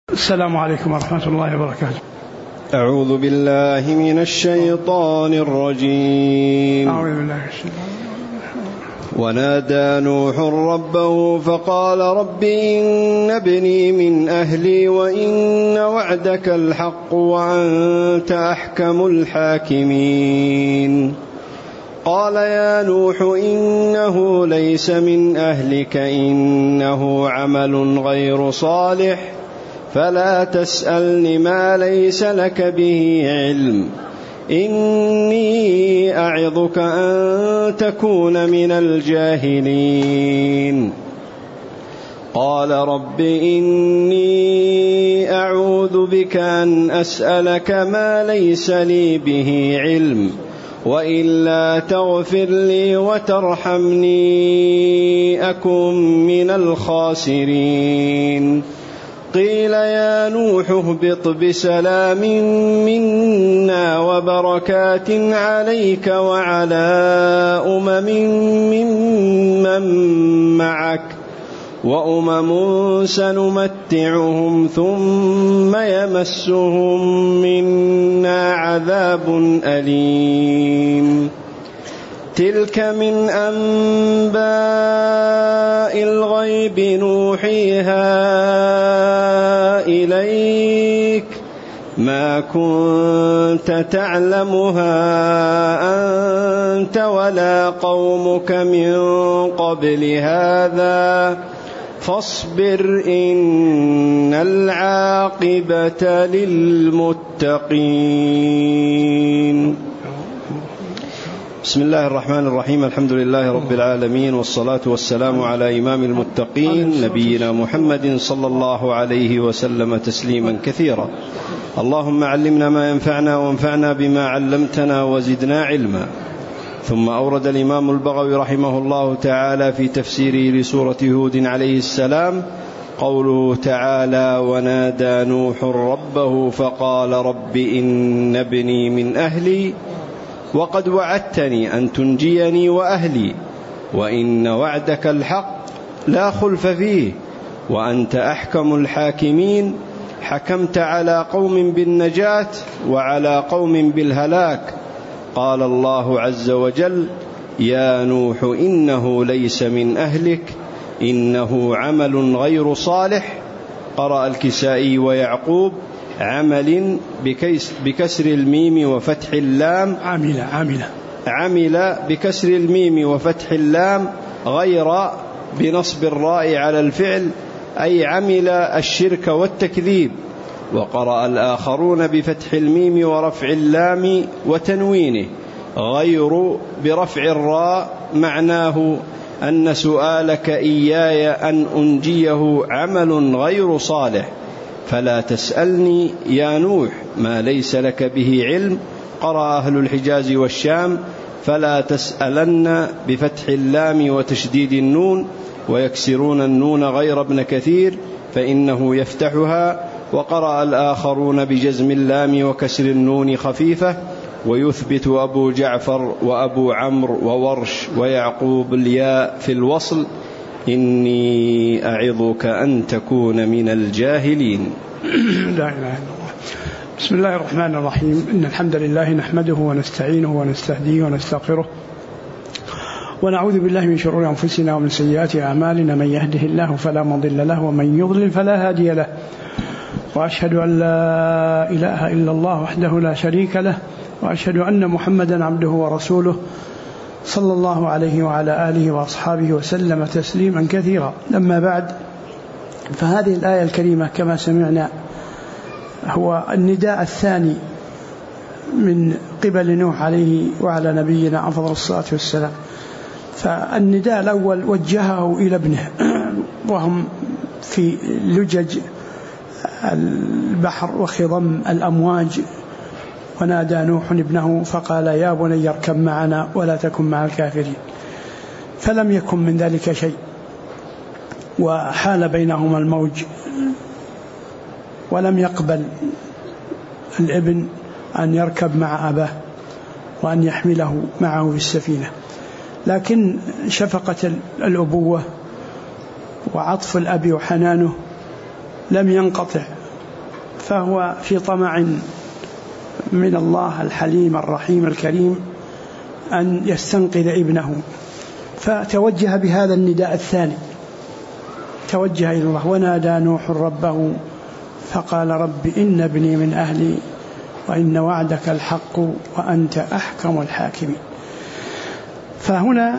السلام عليكم ورحمة الله وبركاته. أعوذ بالله من الشيطان الرجيم. ونادى نوح ربه فقال رب إن ابني من أهلي وإن وعدك الحق وأنت أحكم الحاكمين. قال يا نوح إنه ليس من أهلك إنه عمل غير صالح فلا تسألني ما ليس لك به علم إني أعظك أن تكون من الجاهلين. قال رب إني أعوذ بك أن أسألك ما ليس لي به علم وإلا تغفر لي وترحمني أكن من الخاسرين. قيل يا نوح اهبط بسلام منا وبركات عليك وعلى أمم ممن معك وأمم سنمتعهم ثم يمسهم منا عذاب أليم. تلك من أنباء الغيب نوحيها إليك ما كنت تعلمها أنت ولا قومك من قبل هذا فاصبر إن العاقبة للمتقين. بسم الله الرحمن الرحيم. الحمد لله رب العالمين والصلاة والسلام على إمام المتقين نبينا محمد صلى الله عليه وسلم تسليما كثيرا. اللهم علمنا ما ينفعنا وانفعنا بما علمتنا وزدنا علما. ثم أورد الإمام البغوي رحمه الله تعالى في تفسيره لسورة هود عليه السلام قوله تعالى ونادى نوح ربه فقال رب إن ابني من أهلي وقد وعدتني أن تنجيني وأهلي وإن وعدك الحق لا خلف فيه وأنت أحكم الحاكمين. حكمت على قوم بالنجاة وعلى قوم بالهلاك. قال الله عز وجل يا نوح إنه ليس من أهلك إنه عمل غير صالح. قرأ الكسائي ويعقوب عمل بكسر الميم وفتح اللام عمل بكسر الميم وفتح اللام غير بنصب الراء على الفعل أي عمل الشرك والتكذيب. وقرأ الآخرون بفتح الميم ورفع اللام وتنوينه غير برفع الراء معناه أن سؤالك إياي أن أنجيه عمل غير صالح فلا تسألني يا نوح ما ليس لك به علم. قرأ أهل الحجاز والشام فلا تسألن بفتح اللام وتشديد النون ويكسرون النون غير ابن كثير فإنه يفتحها. وقرأ الآخرون بجزم اللام وكسر النون خفيفة ويثبت أبو جعفر وأبو عمرو وورش ويعقوب الياء في الوصل إني أعظك أن تكون من الجاهلين. لا إله إلا الله. بسم الله الرحمن الرحيم. إن الحمد لله نحمده ونستعينه ونستهديه ونستغفره ونعوذ بالله من شرور أنفسنا ومن سيئات أعمالنا. من يهده الله فلا مضل له ومن يضلل فلا هادي له. وأشهد أن لا إله إلا الله وحده لا شريك له وأشهد أن محمدا عبده ورسوله صلى الله عليه وعلى آله وأصحابه وسلم تسليما كثيرا. لما بعد فهذه الآية الكريمة كما سمعنا هو النداء الثاني من قبل نوح عليه وعلى نبينا أفضل الصلاة والسلام. فالنداء الأول وجهه إلى ابنه وهم في لجج البحر وخضم الأمواج. ونادى نوح ابنه فقال يا بني اركب معنا ولا تكن مع الكافرين. فلم يكن من ذلك شيء وحال بينهما الموج ولم يقبل الابن أن يركب مع أباه وأن يحمله معه في السفينة. لكن شفقة الأبوة وعطف الأب وحنانه لم ينقطع فهو في طمع من الله الحليم الرحيم الكريم أن يستنقذ ابنه، فتوجه بهذا النداء الثاني، توجه إلى الله. ونادى نوح ربه فقال رب إن ابني من أهلي وإن وعدك الحق وأنت أحكم الحاكمين. فهنا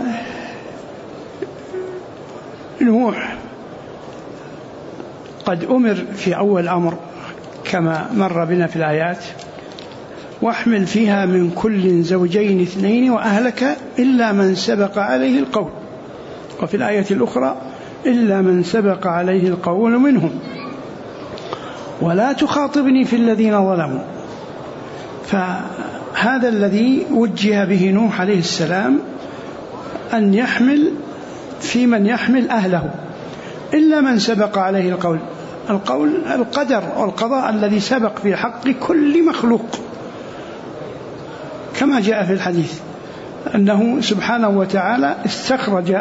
نوح قد أمر في أول أمر كما مر بنا في الآيات: واحمل فيها من كل زوجين اثنين وأهلك إلا من سبق عليه القول، وفي الآية الأخرى: إلا من سبق عليه القول منهم ولا تخاطبني في الذين ظلموا. فهذا الذي وجه به نوح عليه السلام، أن يحمل في من يحمل أهله إلا من سبق عليه القول. القول القدر والقضاء الذي سبق في حق كل مخلوق، كما جاء في الحديث أنه سبحانه وتعالى استخرج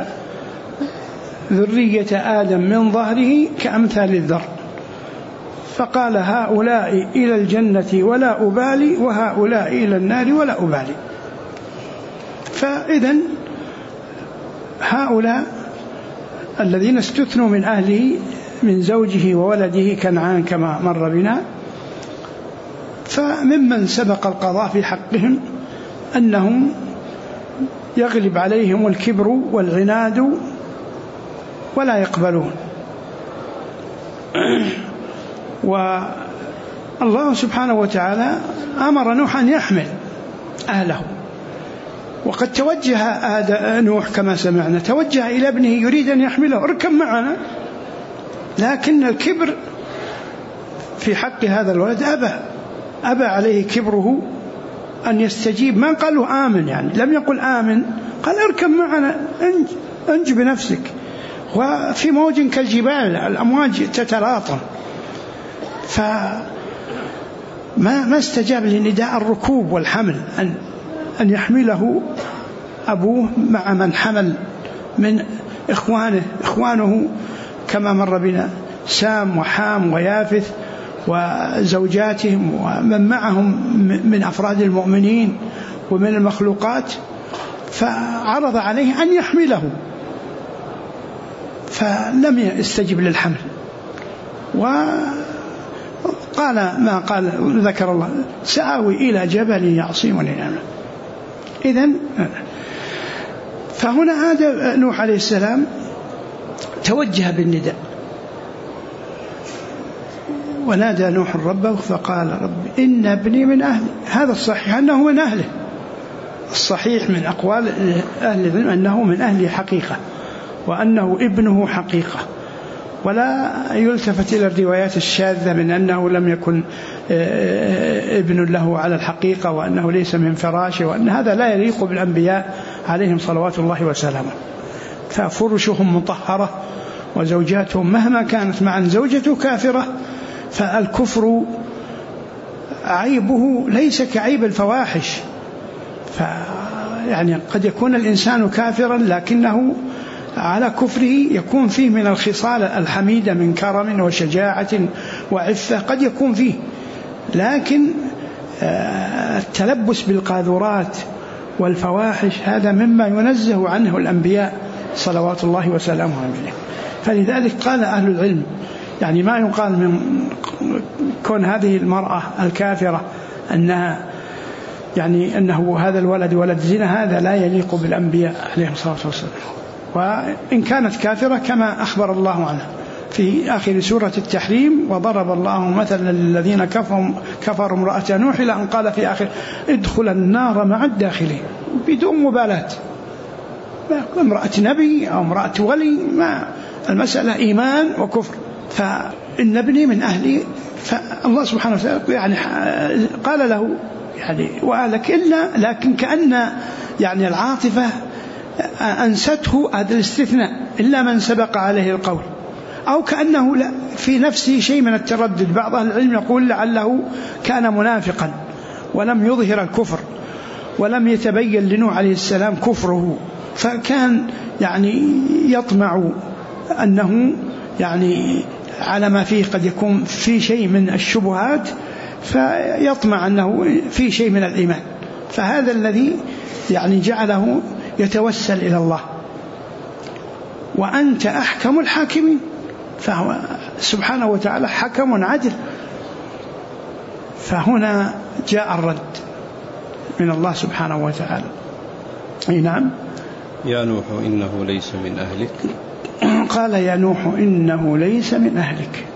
ذرية آدم من ظهره كأمثال الذر، فقال: هؤلاء إلى الجنة ولا أبالي وهؤلاء إلى النار ولا أبالي. فإذن هؤلاء الذين استثنوا من أهله من زوجه وولده كنعان كما مر بنا، فممن سبق القضاء في حقهم أنهم يغلب عليهم الكبر والعناد ولا يقبلون. والله سبحانه وتعالى أمر نوح أن يحمل أهله، وقد توجه نوح كما سمعنا، توجه إلى ابنه يريد أن يحمله: اركب معنا. لكن الكبر في حق هذا الولد أبى عليه كبره أن يستجيب. ما قال له آمن، يعني لم يقل آمن، قال: اركب معنا انج بنفسك. وفي موج كالجبال، الأمواج تتلاطم، فما استجاب لنداء الركوب والحمل، أن يحمله أبوه مع من حمل من إخوانه كما مر بنا: سام وحام ويافث وزوجاتهم ومن معهم من أفراد المؤمنين ومن المخلوقات. فعرض عليه أن يحمله، فلم يستجب للحمل، وقال ما قال، ذكر الله: سآوي إلى جبل يعصمني من الماء. إذن فهنا هذا نوح عليه السلام توجه بالنداء: ونادى نوح ربه فقال رب إن ابني من أهلي. هذا الصحيح أنه من أهله، الصحيح من أقوال أهل العلم أنه من أهله حقيقة، وأنه ابنه حقيقة، ولا يلتفت إلى الروايات الشاذة من أنه لم يكن ابن له على الحقيقة، وأنه ليس من فراشه، وأن هذا لا يليق بالأنبياء عليهم صلوات الله وسلامه. ففرشهم مطهرة وزوجاتهم مهما كانت معا زوجته كافرة، فالكفر عيبه ليس كعيب الفواحش. يعني قد يكون الإنسان كافرا لكنه على كفره يكون فيه من الخصال الحميدة من كرم وشجاعة وعفة، قد يكون فيه، لكن التلبس بالقاذورات والفواحش هذا مما ينزه عنه الأنبياء صلوات الله وسلامه عليهم. فلذلك قال أهل العلم، يعني ما يقال من كون هذه المرأة الكافرة أنها يعني أنه هذا الولد ولد زنا، هذا لا يليق بالأنبياء عليهم الصلاة والسلام. وإن كانت كافرة كما أخبر الله عنها في آخر سورة التحريم: وضرب الله مثلا للذين كفروا امرأة نوح، إلى أن قال في آخر: ادخل النار مع الداخلين، بدون مبالاة، امرأة نبي أو امرأة ولي، ما المسألة إيمان وكفر. فإن ابني من أهلي، فالله سبحانه وتعالى يعني قال له يعني وأهلك إلا، لكن كأن يعني العاطفة أنسته هذا الاستثناء: إلا من سبق عليه القول، أو كأنه لا في نفسه شيء من التردد. بعض أهل العلم يقول لعله كان منافقا ولم يظهر الكفر، ولم يتبين لنوح عليه السلام كفره، فكان يعني يطمع أنه يعني على ما فيه قد يكون في شيء من الشبهات فيطمع أنه في شيء من الإيمان، فهذا الذي يعني جعله يتوسل إلى الله. وأنت أحكم الحاكمين، فهو سبحانه وتعالى حكم عدل. فهنا جاء الرد من الله سبحانه وتعالى. نعم. يا نوح إنه ليس من أهلك. قال يا نوح إنه ليس من أهلك،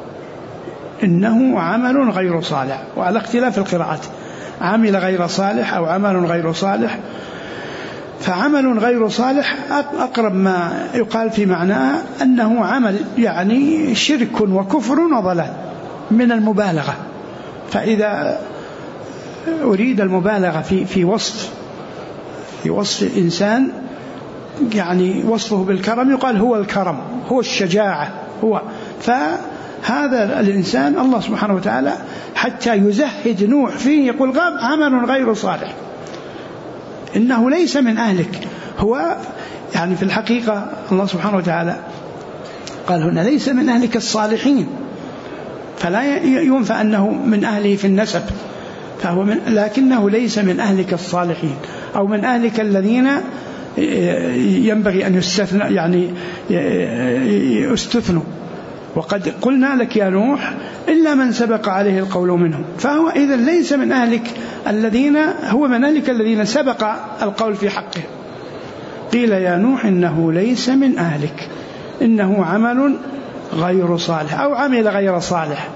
إنه عمل غير صالح، وعلى اختلاف القراءات، عمل غير صالح أو عمل غير صالح. فعمل غير صالح أقرب ما يقال في معناه أنه عمل يعني شرك وكفر وضلال من المبالغة. فإذا أريد المبالغة في وصف الإنسان، يعني وصفه بالكرم، يقال هو الكرم، هو الشجاعة، هو. فهذا الإنسان الله سبحانه وتعالى حتى يزهد نوح فيه يقول عمل غير صالح، إنه ليس من أهلك. هو يعني في الحقيقة الله سبحانه وتعالى قال هنا ليس من أهلك الصالحين، فلا ينفع أنه من أهله في النسب، فهو لكنه ليس من أهلك الصالحين أو من أهلك الذين ينبغي أن يستثنى، يعني يستثنوا. وقد قلنا لك يا نوح إلا من سبق عليه القول منهم، فهو إذا ليس من أهلك الذين، هو من أهلك الذين سبق القول في حقه. قيل يا نوح إنه ليس من أهلك، إنه عمل غير صالح أو عمل غير صالح،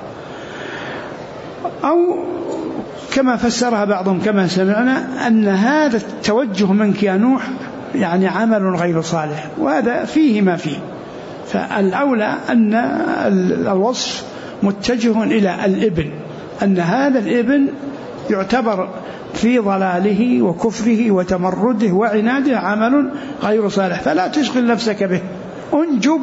أو كما فسرها بعضهم كما سمعنا أن هذا التوجه منك يا نوح يعني عمل غير صالح، وهذا فيه ما فيه. فالأولى أن الوصف متجه إلى الابن، أن هذا الابن يعتبر في ضلاله وكفره وتمرده وعناده عمل غير صالح، فلا تشغل نفسك به، انجو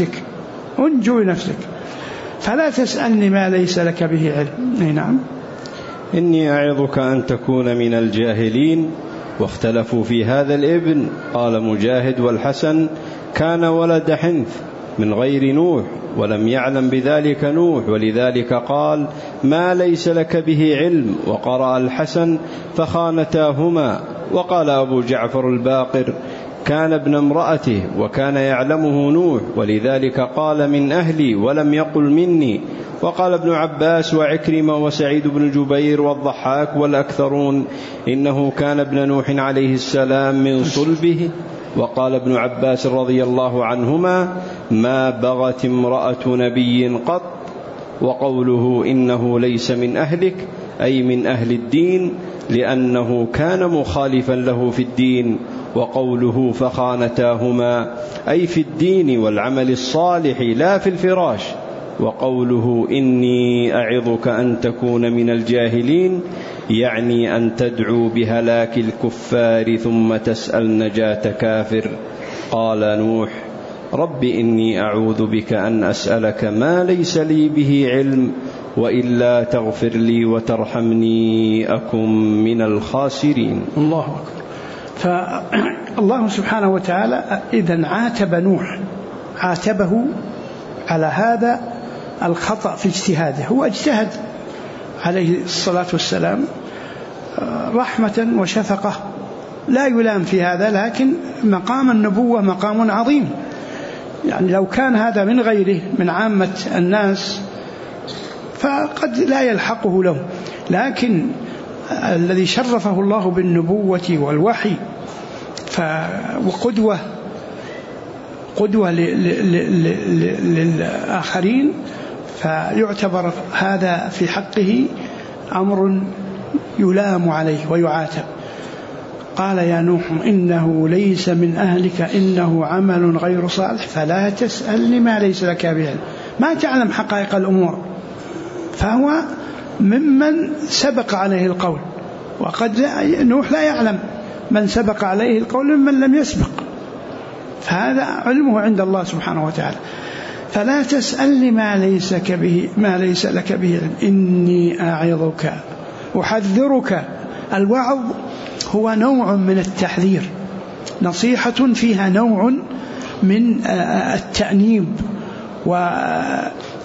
بنفسك فلا تسألني ما ليس لك به علم. نعم. إني أعظك أن تكون من الجاهلين. واختلفوا في هذا الابن، قال مجاهد والحسن كان ولد حنث من غير نوح ولم يعلم بذلك نوح، ولذلك قال ما ليس لك به علم. وقرأ الحسن فخانتاهما. وقال أبو جعفر الباقر كان ابن امرأته وكان يعلمه نوح، ولذلك قال من أهلي ولم يقل مني. وقال ابن عباس وعكرمة وسعيد بن جبير والضحاك والأكثرون إنه كان ابن نوح عليه السلام من صلبه. وقال ابن عباس رضي الله عنهما ما بغت امرأة نبي قط. وقوله إنه ليس من أهلك أي من أهل الدين، لأنه كان مخالفا له في الدين. وقوله فخانتاهما أي في الدين والعمل الصالح لا في الفراش. وقوله إني أعظك أن تكون من الجاهلين يعني أن تدعو بهلاك الكفار ثم تسأل نجاة كافر. قال نوح رب إني أعوذ بك أن أسألك ما ليس لي به علم، وإلا تغفر لي وترحمني أكن من الخاسرين. الله أكبر. فالله سبحانه وتعالى إذن عاتب نوح، عاتبه على هذا الخطأ في اجتهاده. هو اجتهد عليه الصلاة والسلام رحمة وشفقة، لا يلام في هذا، لكن مقام النبوة مقام عظيم. يعني لو كان هذا من غيره من عامة الناس فقد لا يلحقه له، لكن الذي شرفه الله بالنبوة والوحي قدوة للآخرين، فيعتبر هذا في حقه أمر يلام عليه ويعاتب. قال يا نوح إنه ليس من أهلك إنه عمل غير صالح فلا تسألني ما ليس لك به علم. ما تعلم حقائق الأمور، فهو ممن سبق عليه القول، وقد نوح لا يعلم من سبق عليه القول ممن لم يسبق، فهذا علمه عند الله سبحانه وتعالى. فلا تسألني ما ليس لك به علم إني أعظك، أحذرك. الوعظ هو نوع من التحذير، نصيحة فيها نوع من التأنيب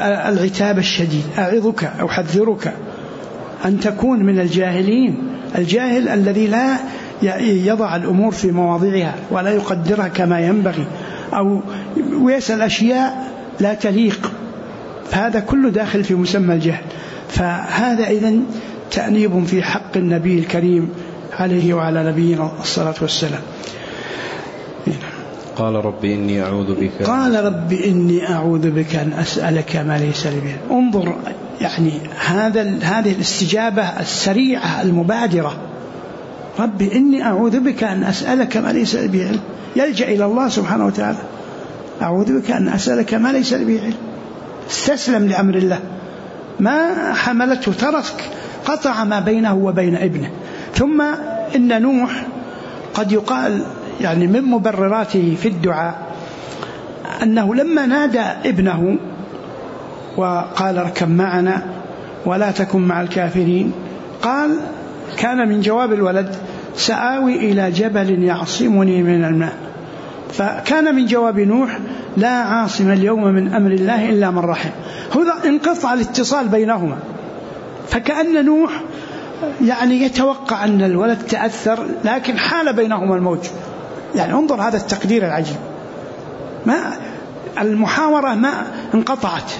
العتاب الشديد. أعظك أو حذرك أن تكون من الجاهلين، الجاهل الذي لا يضع الأمور في مواضعها ولا يقدرها كما ينبغي، أو ويسأل أشياء لا تليق، فهذا كله داخل في مسمى الجهل. فهذا إذن تأنيب في حق النبي الكريم عليه وعلى نبينا الصلاة والسلام. قال رب إني أعوذ بك أن أسألك ما ليس لي به. انظر يعني هذه الاستجابة السريعة المبادرة، رب إني أعوذ بك أن أسألك ما ليس لي به، يلجأ إلى الله سبحانه وتعالى، أعوذ بك أن أسألك ما ليس لي به، استسلم لأمر الله، ما حملته ترك، قطع ما بينه وبين ابنه. ثم إن نوح قد يقال يعني من مبرراته في الدعاء أنه لما نادى ابنه وقال اركب معنا ولا تكن مع الكافرين، قال كان من جواب الولد سآوي إلى جبل يعصمني من الماء. فكان من جواب نوح لا عاصم اليوم من أمر الله إلا من رحم. هذا انقطع الاتصال بينهما، فكأن نوح يعني يتوقع أن الولد تأثر، لكن حال بينهما الموج. يعني انظر هذا التقدير العجيب، ما المحاورة ما انقطعت،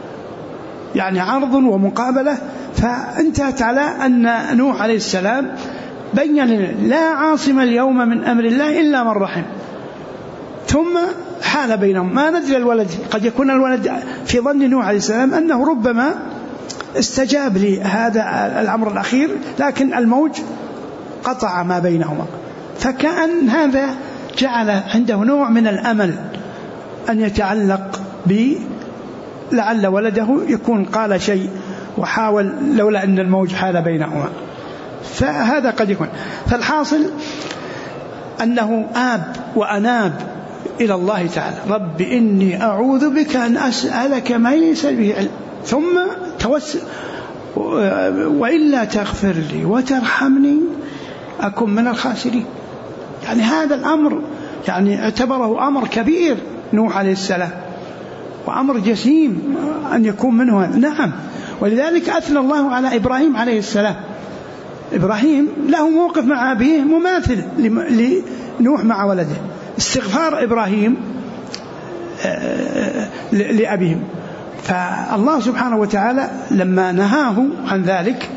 يعني عرض ومقابلة، فانتهت على أن نوح عليه السلام بين لا عاصم اليوم من أمر الله إلا من رحم. ثم حال بينهم، ما ندري الولد، قد يكون الولد في ظن نوح عليه السلام أنه ربما استجاب لهذا الأمر الأخير، لكن الموج قطع ما بينهما. فكأن هذا جعل عنده نوع من الأمل أن يتعلق لعل ولده يكون قال شيء وحاول لولا أن الموج حال بينهما، فهذا قد يكون. فالحاصل أنه آب وأناب إلى الله تعالى، رب إني أعوذ بك أن أسألك ما ليس به علم، ثم توسل وإلا تغفر لي وترحمني أكن من الخاسرين. يعني هذا الأمر يعني اعتبره أمر كبير نوح عليه السلام، وأمر جسيم أن يكون منه. نعم، ولذلك أثنى الله على إبراهيم عليه السلام. إبراهيم له موقف مع أبيه مماثل لنوح مع ولده، استغفار إبراهيم لأبيهم. فالله سبحانه وتعالى لما نهاه عن ذلك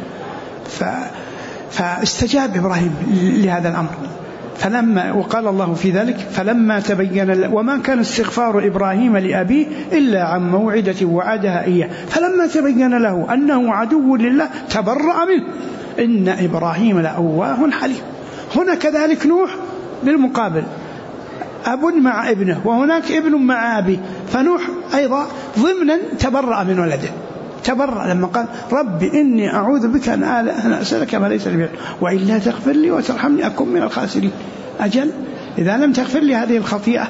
فاستجاب إبراهيم لهذا الأمر. وقال الله في ذلك فلما تبين وما كان استغفار إبراهيم لأبيه إلا عن موعدة وعدها إياه فلما تبين له أنه عدو لله تبرأ منه إن إبراهيم لأواه حليم. هنا كذلك نوح بالمقابل أب مع ابنه، وهناك ابن مع أبيه، فنوح أيضا ضمنا تبرأ من ولده، تبرأ لما قال رب إني أعوذ بك أن أسألك ما ليس لي وإلا تغفر لي وترحمني أكن من الخاسرين. أجل إذا لم تغفر لي هذه الخطيئة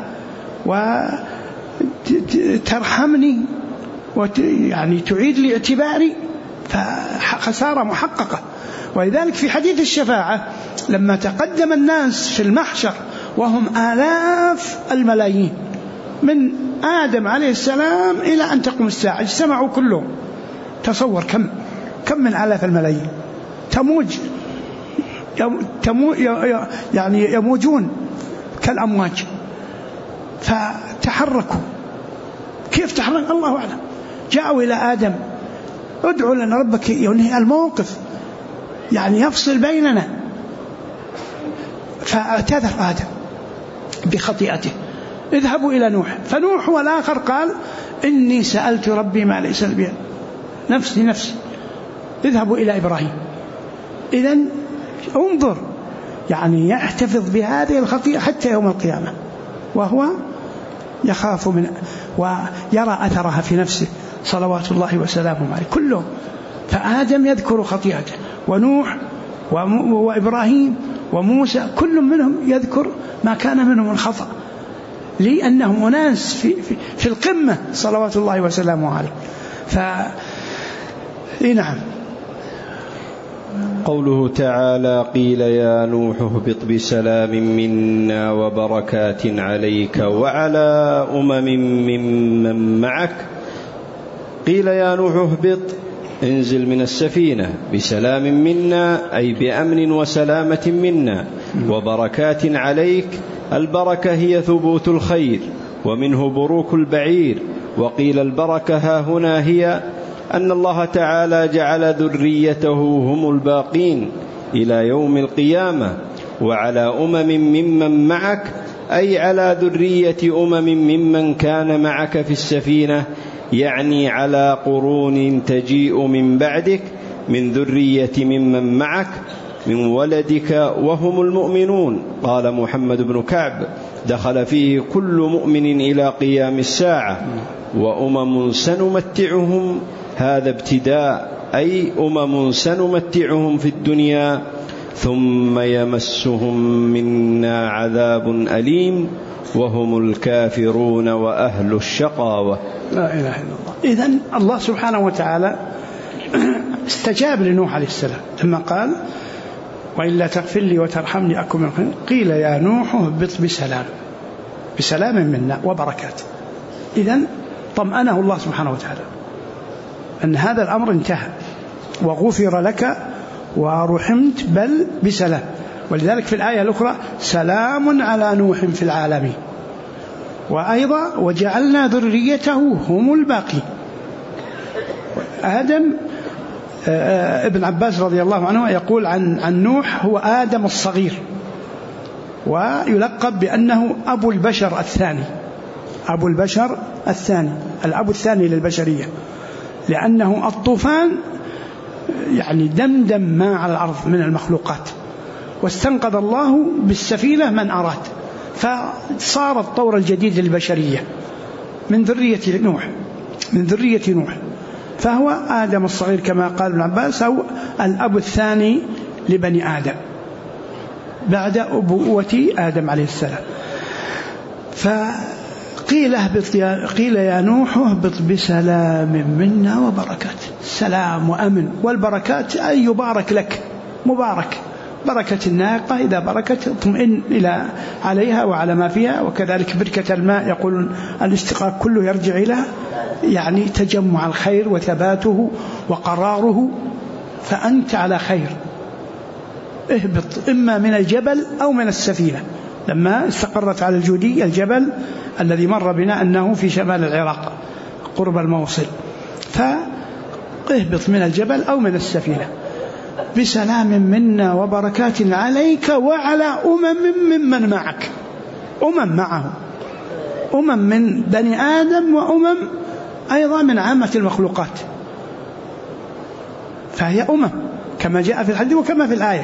وترحمني يعني تعيد لي اعتباري فخسارة محققة. ولذلك في حديث الشفاعة لما تقدم الناس في المحشر وهم آلاف الملايين من آدم عليه السلام إلى أن تقوم الساعة اجتمعوا كلهم، تصور كم من آلاف الملايين يعني يموجون كالأمواج، فتحركوا. كيف تحرك الله أعلم. جاءوا إلى آدم ادعوا لنا ربك ينهي الموقف، يعني يفصل بيننا. فاعتذر آدم بخطيئته، اذهبوا إلى نوح. فنوح والآخر قال إني سألت ربي ما ليس لي به، نفسي اذهبوا إلى إبراهيم. إذن انظر يعني يحتفظ بهذه الخطيئة حتى يوم القيامة وهو يخاف من ويرى أثرها في نفسه صلوات الله وسلامه عليه كلهم. فآدم يذكر خطيئته، ونوح وإبراهيم وموسى كل منهم يذكر ما كان منهم من خطأ، لأنهم أناس في القمة صلوات الله وسلامه عليه. نعم. قوله تعالى قيل يا نوح اهبط بسلام منا وبركات عليك وعلى أمم ممن معك. قيل يا نوح اهبط انزل من السفينة بسلام منا أي بأمن وسلامة منا وبركات عليك. البركة هي ثبوت الخير ومنه بروك البعير. وقيل البركة ها هنا هي أن الله تعالى جعل ذريته هم الباقين إلى يوم القيامة وعلى ممن معك، أي على ذرية ممن كان معك في السفينة، يعني على قرون تجيء من بعدك من ذرية ممن معك من ولدك وهم المؤمنون. قال محمد بن كعب دخل فيه كل مؤمن إلى قيام الساعة. سنمتعهم هذا ابتداء، أي سنمتعهم في الدنيا ثم يمسهم منا عذاب أليم وهم الكافرون وأهل الشقاوة. لا إله إلا الله. إذن الله سبحانه وتعالى استجاب لنوح عليه السلام لما قال وإلا تغفر لي وترحمني أكن من الخاسرين. قيل يا نوح اهبط بسلام منا وبركات. إذن طمأنه الله سبحانه وتعالى أن هذا الأمر انتهى وغفر لك ورحمت بل بسلام. ولذلك في الآية الأخرى سلام على نوح في العالمين، وأيضا وجعلنا ذريته هم الباقين. آدم ابن عباس رضي الله عنه يقول عن نوح هو آدم الصغير، ويلقب بأنه أبو البشر الثاني، أبو البشر الثاني، الأب الثاني للبشرية، لأنه الطوفان يعني دمدم ما على الأرض من المخلوقات، واستنقذ الله بالسفينة من أراد، فصار الطور الجديد للبشرية من ذرية نوح، فهو آدم الصغير كما قال ابن عباس، أو الأب الثاني لبني آدم بعد أبوة آدم عليه السلام. قيل يا نوح اهبط بسلام منا وبركات. سلام وأمن، والبركات أي يبارك لك، مبارك، بركة الناقة إذا بركت اطمئن عليها وعلى ما فيها. وكذلك بركة الماء يقولون الاستقاق كله يرجع إلى يعني تجمع الخير وثباته وقراره، فأنت على خير. اهبط إما من الجبل أو من السفينة. لما استقرت على الجودي الجبل الذي مر بنا أنه في شمال العراق قرب الموصل، فاهبط من الجبل أو من السفينة بسلام منا وبركات عليك وعلى ممن معك. معه من بني آدم أيضا من عامة المخلوقات، فهي كما جاء في الحديث وكما في الآية.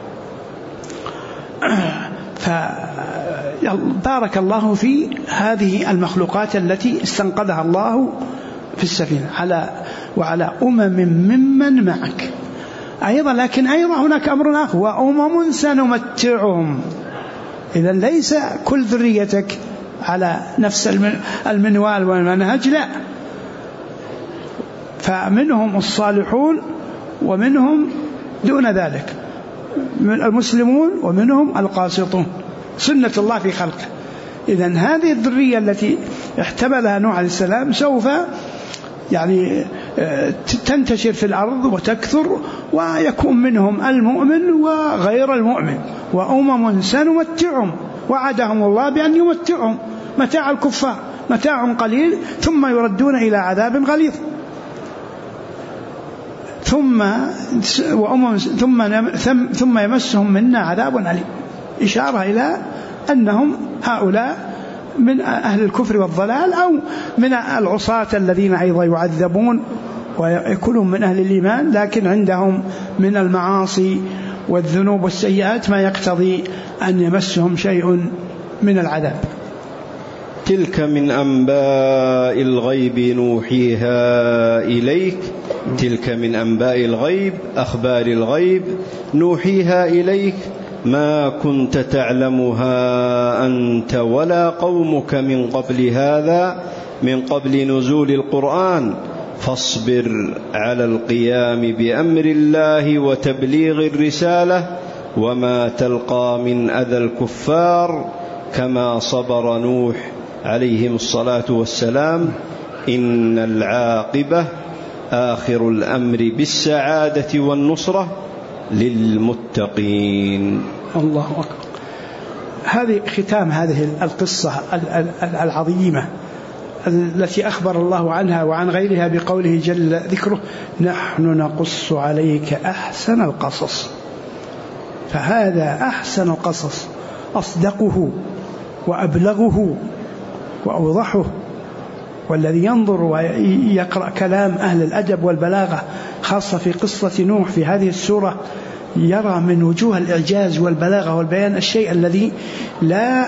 فبارك الله في هذه المخلوقات التي استنقذها الله في السفينة وعلى ممن معك أيضا. لكن أيضا هناك أمر آخر، وأمم سنمتعهم. إذن ليس كل ذريتك على نفس المنوال والمنهج، لا، فمنهم الصالحون ومنهم دون ذلك، من المسلمون ومنهم القاسطون، سنة الله في خلقه. إذن هذه الذرية التي احتملها نوح عليه السلام سوف يعني تنتشر في الأرض وتكثر، ويكون منهم المؤمن وغير المؤمن. وأمم سنمتعهم، وعدهم الله بأن يمتعهم متاع الكفار، متاع قليل ثم يردون إلى عذاب غليظ. ثم يمسهم منا عذاب أليم، إشارة إلى أنهم هؤلاء من أهل الكفر والضلال أو من العصاة الذين أيضا يعذبون، ويكونون من أهل الإيمان لكن عندهم من المعاصي والذنوب والسيئات ما يقتضي أن يمسهم شيء من العذاب. تلك من أنباء الغيب نوحيها إليك. تلك من أنباء الغيب، أخبار الغيب، نوحيها إليك ما كنت تعلمها أنت ولا قومك من قبل هذا، من قبل نزول القرآن، فاصبر على القيام بأمر الله وتبليغ الرسالة وما تلقى من أذى الكفار كما صبر نوح عليهم الصلاة والسلام إن العاقبة آخر الأمر بالسعادة والنصرة للمتقين. الله أكبر. هذه ختام هذه القصة العظيمة التي أخبر الله عنها وعن غيرها بقوله جل ذكره: نحن نقص عليك أحسن القصص. فهذا أحسن القصص، أصدقه وأبلغه وأوضحه. والذي ينظر ويقرأ كلام أهل الأدب والبلاغة خاصة في قصة نوح في هذه السورة يرى من وجوه الإعجاز والبلاغة والبيان الشيء الذي لا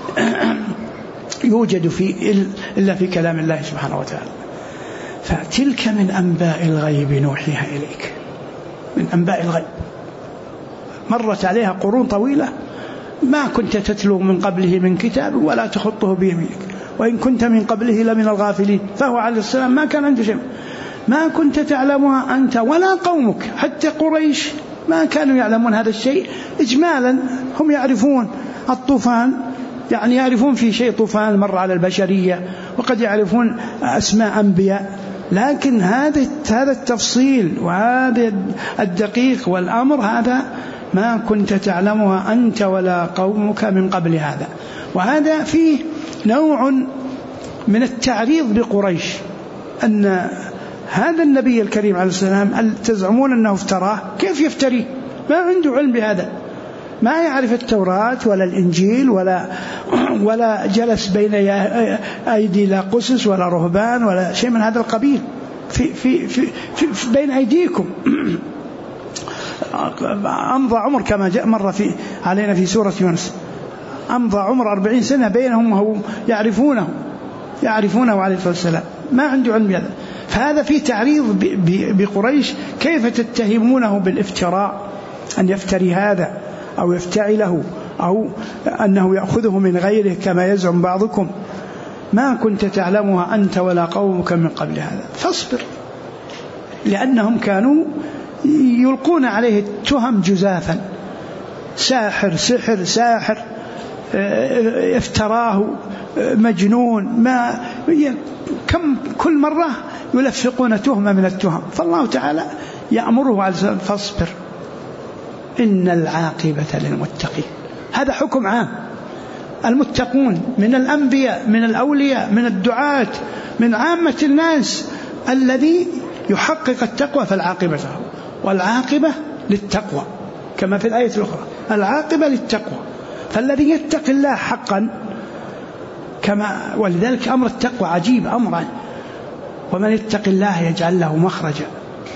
يوجد إلا في كلام الله سبحانه وتعالى. فتلك من أنباء الغيب نوحيها إليك، من أنباء الغيب مرت عليها قرون طويلة ما كنت تتلو من قبله من كتاب ولا تخطه بيمينك، وإن كنت من قبله لمن الغافلين. فهو عليه السلام ما كان عنده شيء، ما كنت تعلمها أنت ولا قومك. حتى قريش ما كانوا يعلمون هذا الشيء إجمالا. هم يعرفون الطوفان، يعني يعرفون في شيء طوفان مر على البشرية، وقد يعرفون أسماء أنبياء، لكن هذا التفصيل وهذا الدقيق والأمر هذا ما كنت تعلمها أنت ولا قومك من قبل هذا. وهذا فيه نوع من التعريض بقريش، أن هذا النبي الكريم عليه السلام تزعمون أنه افتراه، كيف يفتري؟ ما عنده علم بهذا، ما يعرف التوراة ولا الإنجيل ولا جلس بين أيدي لا قسس ولا رهبان ولا شيء من هذا القبيل في بين أيديكم. أمضى عمر كما جاء مرة علينا في سورة يونس، أمضى عمر 40 سنة بينهم وهم يعرفونه عليه الصلاة والسلام، ما عنده علم بهذا. فهذا فيه تعريض بقريش، كيف تتهمونه بالافتراء، أن يفتري هذا أو يفتعله أو أنه يأخذه من غيره كما يزعم بعضكم. ما كنت تعلمها أنت ولا قومك من قبل هذا فاصبر. لأنهم كانوا يلقون عليه التهم جزافا، ساحر افتراه، مجنون، ما كل مرة يلفقون تهمة من التهم. فالله تعالى يأمره على فاصبر إن العاقبة للمتقين. هذا حكم عام، المتقون من الأنبياء من الأولياء من الدعاة من عامة الناس، الذي يحقق التقوى فالعاقبة له، والعاقبة للتقوى كما في الآية الأخرى، العاقبة للتقوى. فالذي يتقي الله حقا كما، ولذلك أمر التقوى عجيب أمرا، ومن يتقي الله يجعل له مخرجا.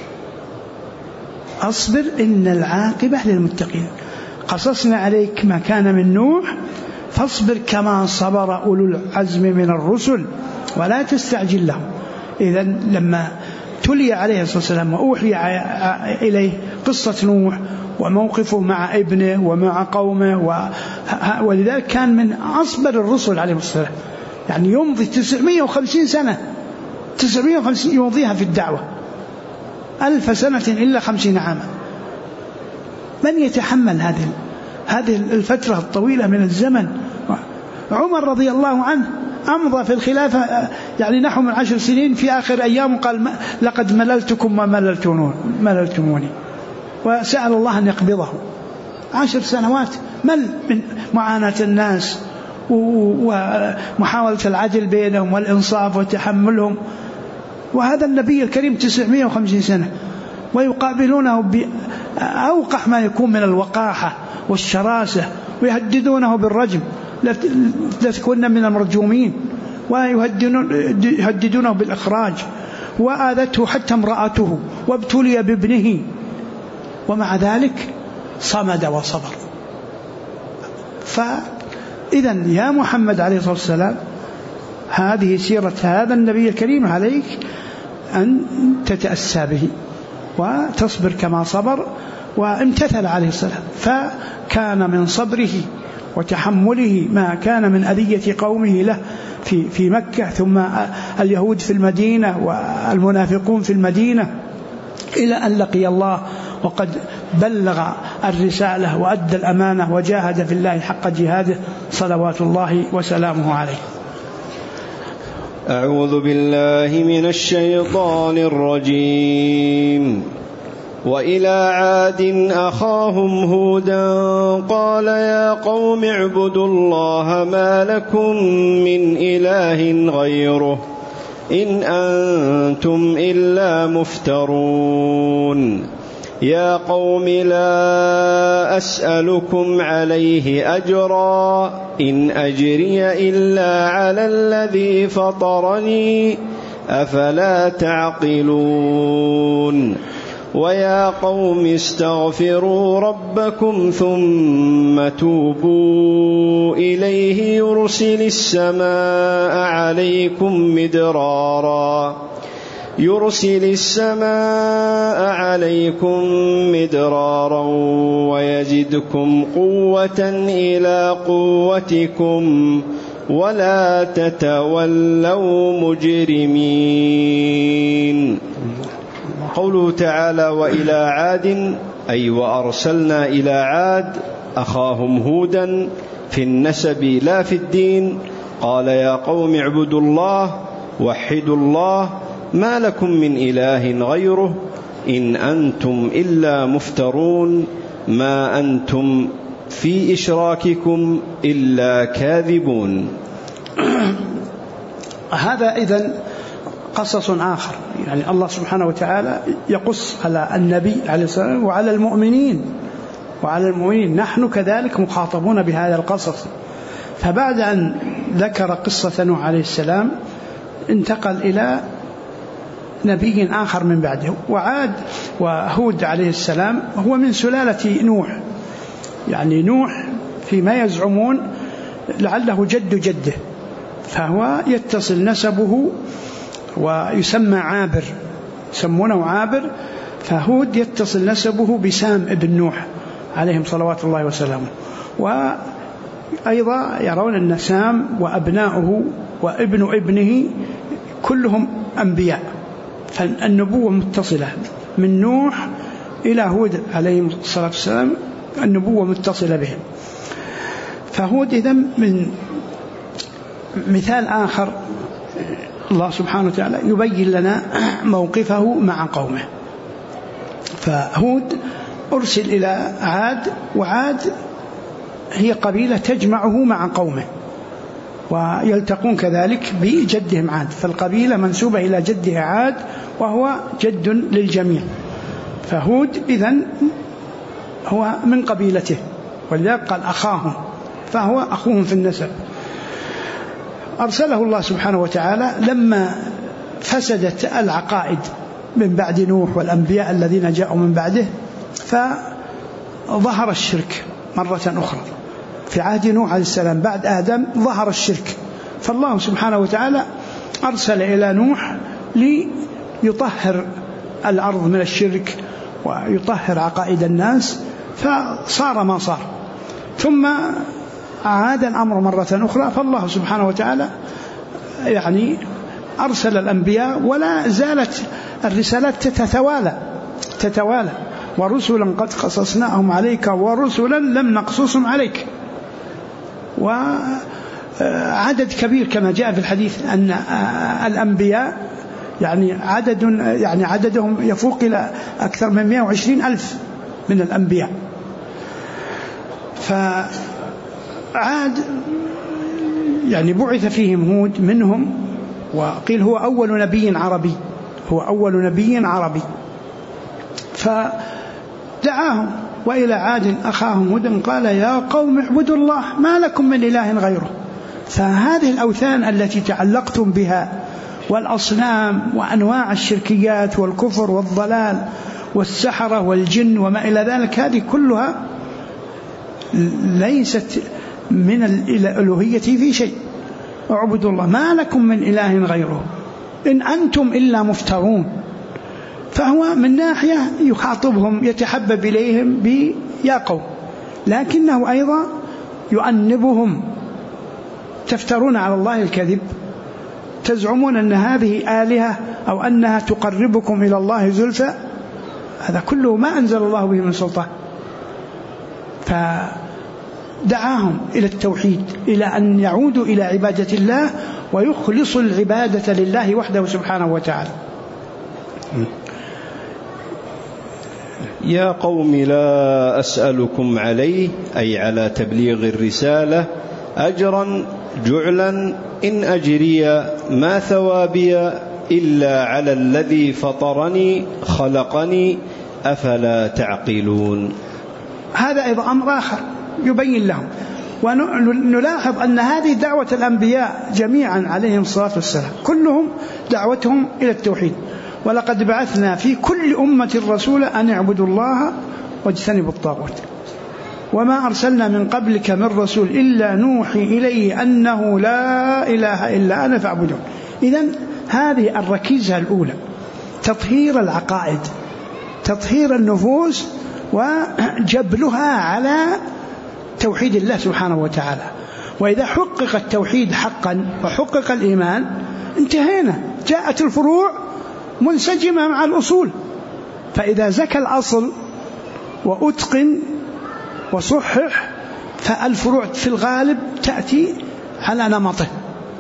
أصبر إن العاقبة للمتقين. قصصنا عليك ما كان من نوح فاصبر كما صبر أولو العزم من الرسل ولا تستعجل لهم. إذن لما تلي عليه الصلاة والسلام وأوحي إليه قصة نوح وموقفه مع ابنه ومع قومه، ولذلك كان من أصبر الرسل عليه الصلاة والسلام، يعني يمضي 950 سنة 950 يمضيها في الدعوة، 1000 سنة إلا 50 عاما. من يتحمل هذه الفترة الطويلة من الزمن؟ عمر رضي الله عنه أمضى في الخلافة يعني نحو من 10 سنين، في آخر أيام قال لقد مللتكم ومللتموني، وسأل الله أن يقبضه. 10 سنوات مل من معاناة الناس ومحاولة العدل بينهم والإنصاف وتحملهم، وهذا النبي الكريم 950 سنة ويقابلونه بأوقح ما يكون من الوقاحة والشراسة، ويهددونه بالرجم لتكون من المرجومين، ويهددونه بالإخراج، وآذته حتى امرأته وابتلي بابنه، ومع ذلك صمد وصبر. فإذن يا محمد عليه الصلاة والسلام هذه سيرة هذا النبي الكريم، عليك أن تتأسى به وتصبر كما صبر. وامتثل عليه السلام، فكان من صبره وتحمله ما كان من أذية قومه له في مكة، ثم اليهود في المدينة والمنافقون في المدينة، إلى أن لقي الله وقد بلغ الرسالة وأدى الأمانة وجاهد في الله حق جهاده صلوات الله وسلامه عليه. أعوذ بالله من الشيطان الرجيم. وإلى عاد أخاهم هودا قال يا قوم اعبدوا الله ما لكم من إله غيره إن أنتم إلا مفترون. يا قوم لا أسألكم عليه أجرا إن أجري إلا على الذي فطرني أفلا تعقلون. ويا قوم استغفروا ربكم ثم توبوا إليه يرسل السماء عليكم مدرارا ويزدكم قوة إلى قوتكم ولا تتولوا مجرمين. قوله تعالى وإلى عاد أي وأرسلنا إلى عاد أخاهم هودا في النسب لا في الدين. قال يا قوم اعبدوا الله وحدوا الله ما لكم من إله غيره إن أنتم إلا مفترون ما أنتم في إشراككم إلا كاذبون. هذا إذن قصص آخر، يعني الله سبحانه وتعالى يقص على النبي عليه السلام وعلى المؤمنين نحن كذلك مخاطبون بهذا القصص. فبعد أن ذكر قصة نوح عليه السلام انتقل إلى نبي آخر من بعده، وعاد وهود عليه السلام هو من سلالة نوح، يعني نوح فيما يزعمون لعله جد جده، فهو يتصل نسبه ويسمى عابر، يسمونه عابر. فهود يتصل نسبه بسام ابن نوح عليهم صلوات الله وسلامه. وأيضا يرون أن سام وأبناؤه وابن ابنه كلهم أنبياء، فالنبوة متصلة من نوح إلى هود عليهم الصلاة والسلام، النبوة متصلة بهم. فهود إذن من مثال آخر الله سبحانه وتعالى يبين لنا موقفه مع قومه. فهود أرسل إلى عاد، وعاد هي قبيلة تجمعه مع قومه ويلتقون كذلك بجدهم عاد، فالقبيلة منسوبة إلى جده عاد وهو جد للجميع. فهود إذن هو من قبيلته، ولذلك قال أخاهم، فهو أخوهم في النسب. أرسله الله سبحانه وتعالى لما فسدت العقائد من بعد نوح والأنبياء الذين جاءوا من بعده، فظهر الشرك مرة أخرى. في عهد نوح عليه السلام بعد آدم ظهر الشرك، فالله سبحانه وتعالى أرسل إلى نوح ليطهر الأرض من الشرك ويطهر عقائد الناس، فصار ما صار. ثم عاد الأمر مرة أخرى، فالله سبحانه وتعالى يعني أرسل الأنبياء، ولا زالت الرسالات تتوالى ورسلا قد قصصناهم عليك ورسلا لم نقصصهم عليك. وعدد كبير كما جاء في الحديث أن الأنبياء يعني عددهم يفوق إلى أكثر من 120,000 من الأنبياء. فعاد يعني بعث فيهم هود منهم، وقيل هو أول نبي عربي، فدعاهم. وإلى عاد أخاهم هودا قال يا قوم اعبدوا الله ما لكم من إله غيره. فهذه الأوثان التي تعلقتم بها والأصنام وأنواع الشركيات والكفر والضلال والسحرة والجن وما إلى ذلك، هذه كلها ليست من الألوهية في شيء. اعبدوا الله ما لكم من إله غيره إن أنتم إلا مفترون. فهو من ناحية يخاطبهم يتحبب إليهم يا قوم، لكنه أيضا يؤنبهم تفترون على الله الكذب، تزعمون أن هذه آلهة أو أنها تقربكم إلى الله زلفى، هذا كله ما أنزل الله به من سلطان. دعاهم إلى التوحيد، إلى أن يعودوا إلى عبادة الله ويخلصوا العبادة لله وحده سبحانه وتعالى. يا قوم لا أسألكم عليه، أي على تبليغ الرسالة، أجرا جعلا، إن أجري ما ثوابي إلا على الذي فطرني خلقني، أفلا تعقلون. هذا أيضا أمر آخر يبين لهم. ونلاحظ أن هذه دعوة الأنبياء جميعا عليهم الصلاة والسلام كلهم دعوتهم إلى التوحيد. ولقد بعثنا في كل أمة رسولا أن اعبدوا الله واجتنبوا الطاغوت وما أرسلنا من قبلك من رسول إلا نوحي إليه أنه لا إله إلا أنا فاعبدون. إذن هذه الركيزة الأولى، تطهير العقائد، تطهير النفوس وجبلها على توحيد الله سبحانه وتعالى. وإذا حقق التوحيد حقا وحقق الإيمان انتهينا، جاءت الفروع منسجمة مع الأصول. فإذا زكى الأصل وأتقن وصحح فالفروع في الغالب تأتي على نمطه.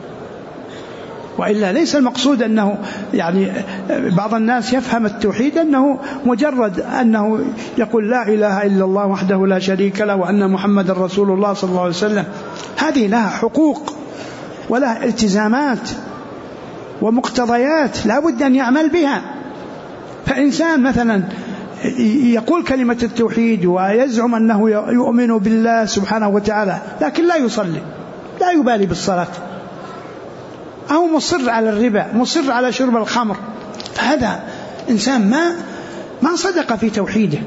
وإلا ليس المقصود أنه يعني بعض الناس يفهم التوحيد أنه مجرد أنه يقول لا إله إلا الله وحده لا شريك له وأن محمد رسول الله صلى الله عليه وسلم. هذه لها حقوق ولها التزامات ومقتضيات لا بد أن يعمل بها. فإنسان مثلا يقول كلمة التوحيد ويزعم أنه يؤمن بالله سبحانه وتعالى لكن لا يصلي، لا يبالي بالصلاة، أو مصر على الربا، مصر على شرب الخمر، فهذا إنسان ما صدق في توحيده.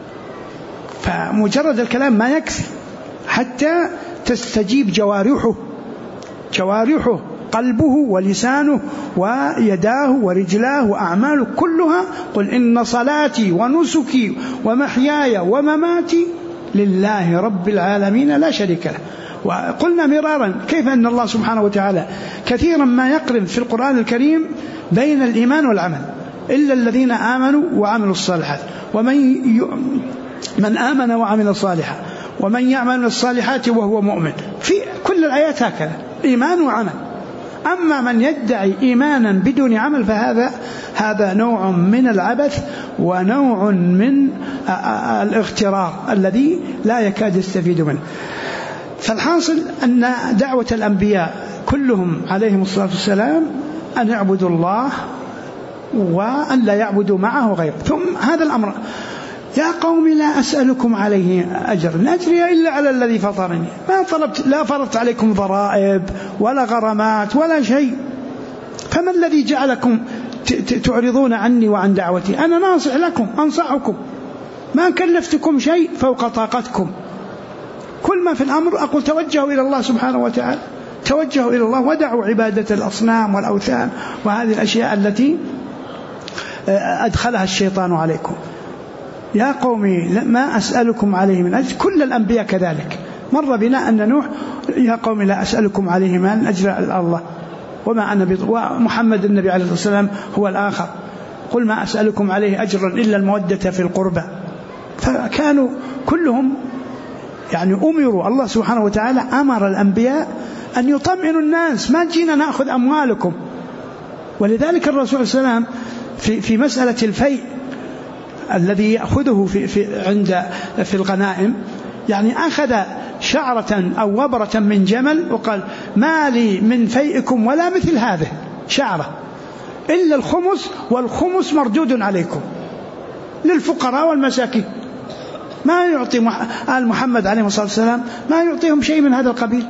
فمجرد الكلام ما يكفي حتى تستجيب جوارحه قلبه ولسانه ويداه ورجلاه وأعماله كلها. قل إن صلاتي ونسكي ومحياي ومماتي لله رب العالمين لا شريك له. وقلنا مرارا كيف أن الله سبحانه وتعالى كثيرا ما يقرن في القرآن الكريم بين الإيمان والعمل، إلا الذين آمنوا وعملوا الصالحات، من آمن وعمل صالحا ومن يعمل الصالحات وهو مؤمن. في كل الآيات هكذا إيمان وعمل. أما من يدعي إيمانا بدون عمل فهذا نوع من العبث ونوع من الاغترار الذي لا يكاد يستفيد منه. فالحاصل أن دعوة الأنبياء كلهم عليهم الصلاة والسلام أن يعبدوا الله وأن لا يعبدوا معه غيره. ثم هذا الأمر، يا قوم لا أسألكم عليه أجر، لا أجري إلا على الذي فطرني، لا فرضت عليكم ضرائب ولا غرامات ولا شيء، فما الذي جعلكم تعرضون عني وعن دعوتي؟ أنا ناصح لكم أنصحكم، ما كلفتكم شيء فوق طاقتكم. كل ما في الأمر أقول توجهوا إلى الله سبحانه وتعالى، توجهوا إلى الله ودعوا عبادة الأصنام والأوثان وهذه الأشياء التي أدخلها الشيطان عليكم. يا قومي ما أسألكم عليه من أجر. كل الأنبياء كذلك. مر بنا أن نوح يا قوم لا أسألكم عليه من أجر الله وما أنا ومحمد النبي عليه الصلاة والسلام هو الآخر، قل ما أسألكم عليه أجرا إلا المودة في القربى. فكانوا كلهم يعني أمروا، الله سبحانه وتعالى أمر الأنبياء أن يطمئنوا الناس، ما جينا نأخذ أموالكم. ولذلك الرسول صلى الله عليه وسلم في مسألة الفيء الذي يأخذه في الغنائم، يعني أخذ شعرة أو وبرة من جمل وقال ما لي من فيئكم ولا مثل هذه شعرة إلا الخمس، والخمس مردود عليكم للفقراء والمساكين. ما يعطي آل محمد عليه الصلاة والسلام ما يعطيهم شيء من هذا القبيل،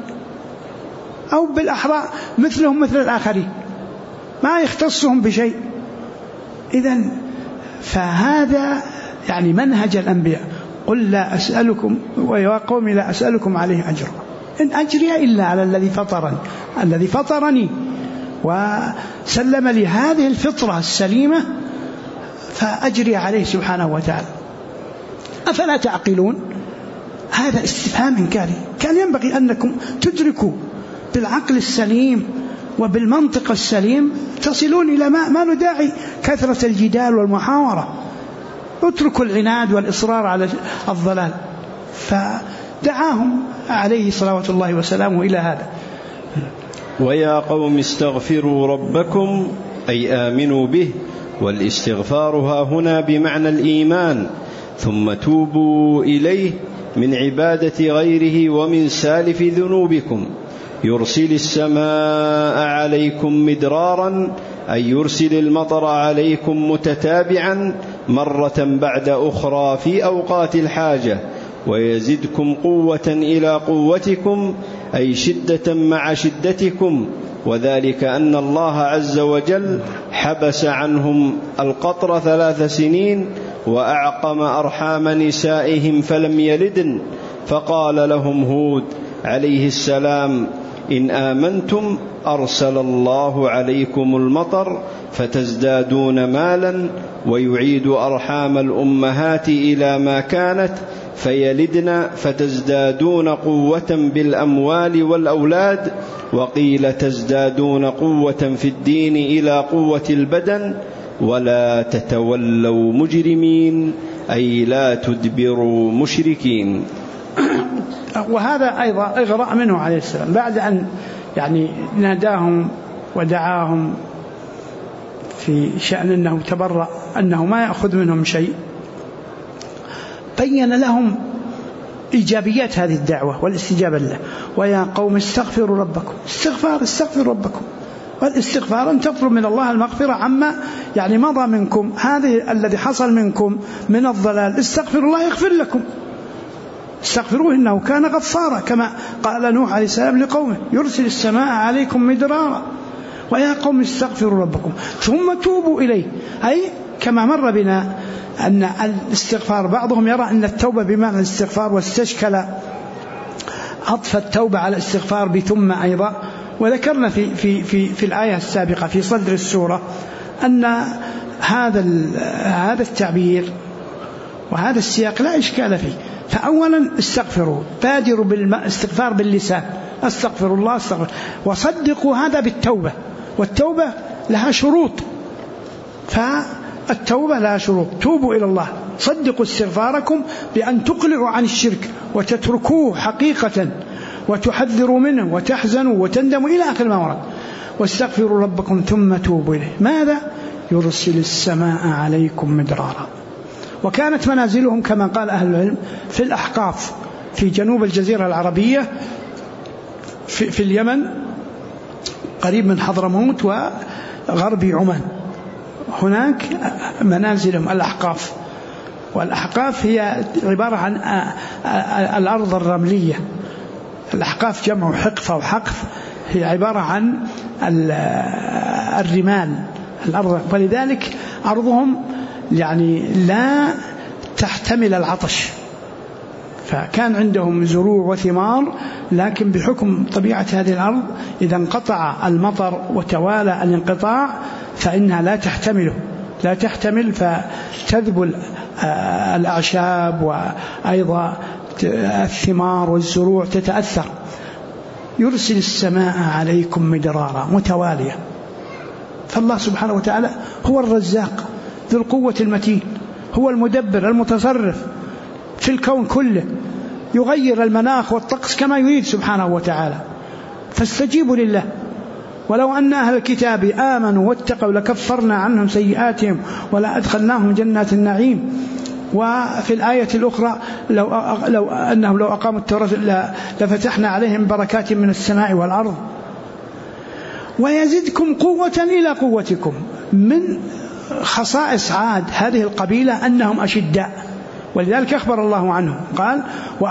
أو بالأحرى مثلهم مثل الآخرين، ما يختصهم بشيء. إذن فهذا يعني منهج الأنبياء. قل لا أسألكم ويا قوم لا أسألكم عليه أجرا إن أجري إلا على الذي فطرني وسلم لي هذه الفطرة السليمة فأجري عليه سبحانه وتعالى. أفلا تعقلون؟ هذا استفهام إنكاري. كان ينبغي أنكم تدركوا بالعقل السليم وبالمنطق السليم تصلون إلى ما نداعي كثرة الجدال والمحاورة. اتركوا العناد والإصرار على الضلال. فدعاهم عليه صلوات الله وسلامه إلى هذا. ويا قوم استغفروا ربكم أي آمنوا به، والاستغفار ها هنا بمعنى الإيمان، ثم توبوا إليه من عبادة غيره ومن سالف ذنوبكم. يرسل السماء عليكم مدرارا أي يرسل المطر عليكم متتابعا مرة بعد أخرى في أوقات الحاجة، ويزدكم قوة إلى قوتكم أي شدة مع شدتكم، وذلك أن الله عز وجل حبس عنهم القطر 3 سنين وأعقم أرحام نسائهم فلم يلدن، فقال لهم هود عليه السلام: إن آمنتم أرسل الله عليكم المطر فتزدادون مالا ويعيد أرحام الأمهات إلى ما كانت فيلدن فتزدادون قوة بالأموال والأولاد، وقيل تزدادون قوة في الدين إلى قوة البدن، ولا تتولوا مجرمين أي لا تدبروا مشركين. وهذا أيضا إغراء منه عليه السلام بعد أن ناداهم ودعاهم في شأن أنه تبرأ أنه ما يأخذ منهم شيء، بين لهم إيجابيات هذه الدعوة والاستجابة له. ويا قوم استغفروا ربكم، استغفروا ربكم، والاستغفار أن تطلب من الله المغفرة عما مضى منكم، هذه الذي حصل منكم من الضلال، استغفروا الله يغفر لكم، استغفروه إنه كان غفارا، كما قال نوح عليه السلام لقومه: يرسل السماء عليكم مدرارا. ويا قوم استغفروا ربكم ثم توبوا إليه، أي كما مر بنا أن الاستغفار بعضهم يرى أن التوبة بمعنى الاستغفار، واستشكل عطف التوبة على الاستغفار بثم أيضا. وذكرنا في الآية السابقة في صدر السورة أن هذا التعبير وهذا السياق لا إشكال فيه. فأولا استغفروا، بادروا بالاستغفار باللسان، استغفر الله استغفر، وصدقوا هذا بالتوبة، والتوبة لها شروط، فالتوبة لها شروط. توبوا إلى الله، صدقوا استغفاركم بأن تقلعوا عن الشرك وتتركوه حقيقة وتحذروا منه وتحزنوا وتندموا إلى آخر ما ورد. واستغفروا ربكم ثم توبوا إليه. ماذا؟ يرسل السماء عليكم مدرارا. وكانت منازلهم كما قال أهل العلم في الأحقاف في جنوب الجزيرة العربية في اليمن قريب من حضرموت وغرب عمان، هناك منازلهم الأحقاف. والأحقاف هي عبارة عن الأرض الرملية، الأحقاف جمع حقف أو حقف، هي عبارة عن الرمال الأرض، ولذلك أرضهم لا تحتمل العطش، فكان عندهم زروع وثمار، لكن بحكم طبيعة هذه الأرض إذا انقطع المطر وتوالى الانقطاع فإنها لا تحتمل فتذبل الأعشاب وأيضا الثمار والزروع تتأثر. يرسل السماء عليكم مدرارا متوالية. فالله سبحانه وتعالى هو الرزاق ذو القوة المتين، هو المدبر المتصرف في الكون كله، يغير المناخ والطقس كما يريد سبحانه وتعالى، فاستجيبوا لله. ولو أن أهل الكتاب آمنوا واتقوا لكفرنا عنهم سيئاتهم ولا أدخلناهم جنات النعيم. وفي الآية الأخرى لو أنهم لو أقاموا التوراة لفتحنا عليهم بركات من السماء والأرض. ويزدكم قوة إلى قوتكم. من خصائص عاد هذه القبيلة أنهم أشداء، ولذلك أخبر الله عنهم قال: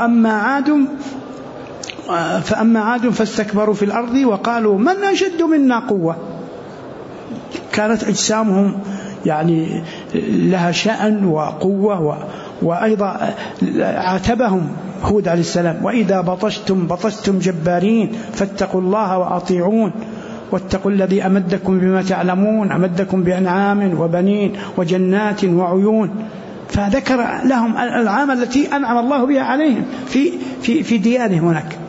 فأما عاد فاستكبروا في الأرض وقالوا من أشد منا قوة. كانت أجسامهم لها شأن وقوة، وأيضا عاتبهم هود عليه السلام: وإذا بطشتم جبارين فاتقوا الله وأطيعون واتقوا الذي أمدكم بما تعلمون، أمدكم بأنعام وبنين وجنات وعيون. فذكر لهم الأنعام التي أنعم الله بها عليهم في ديانهم هناك.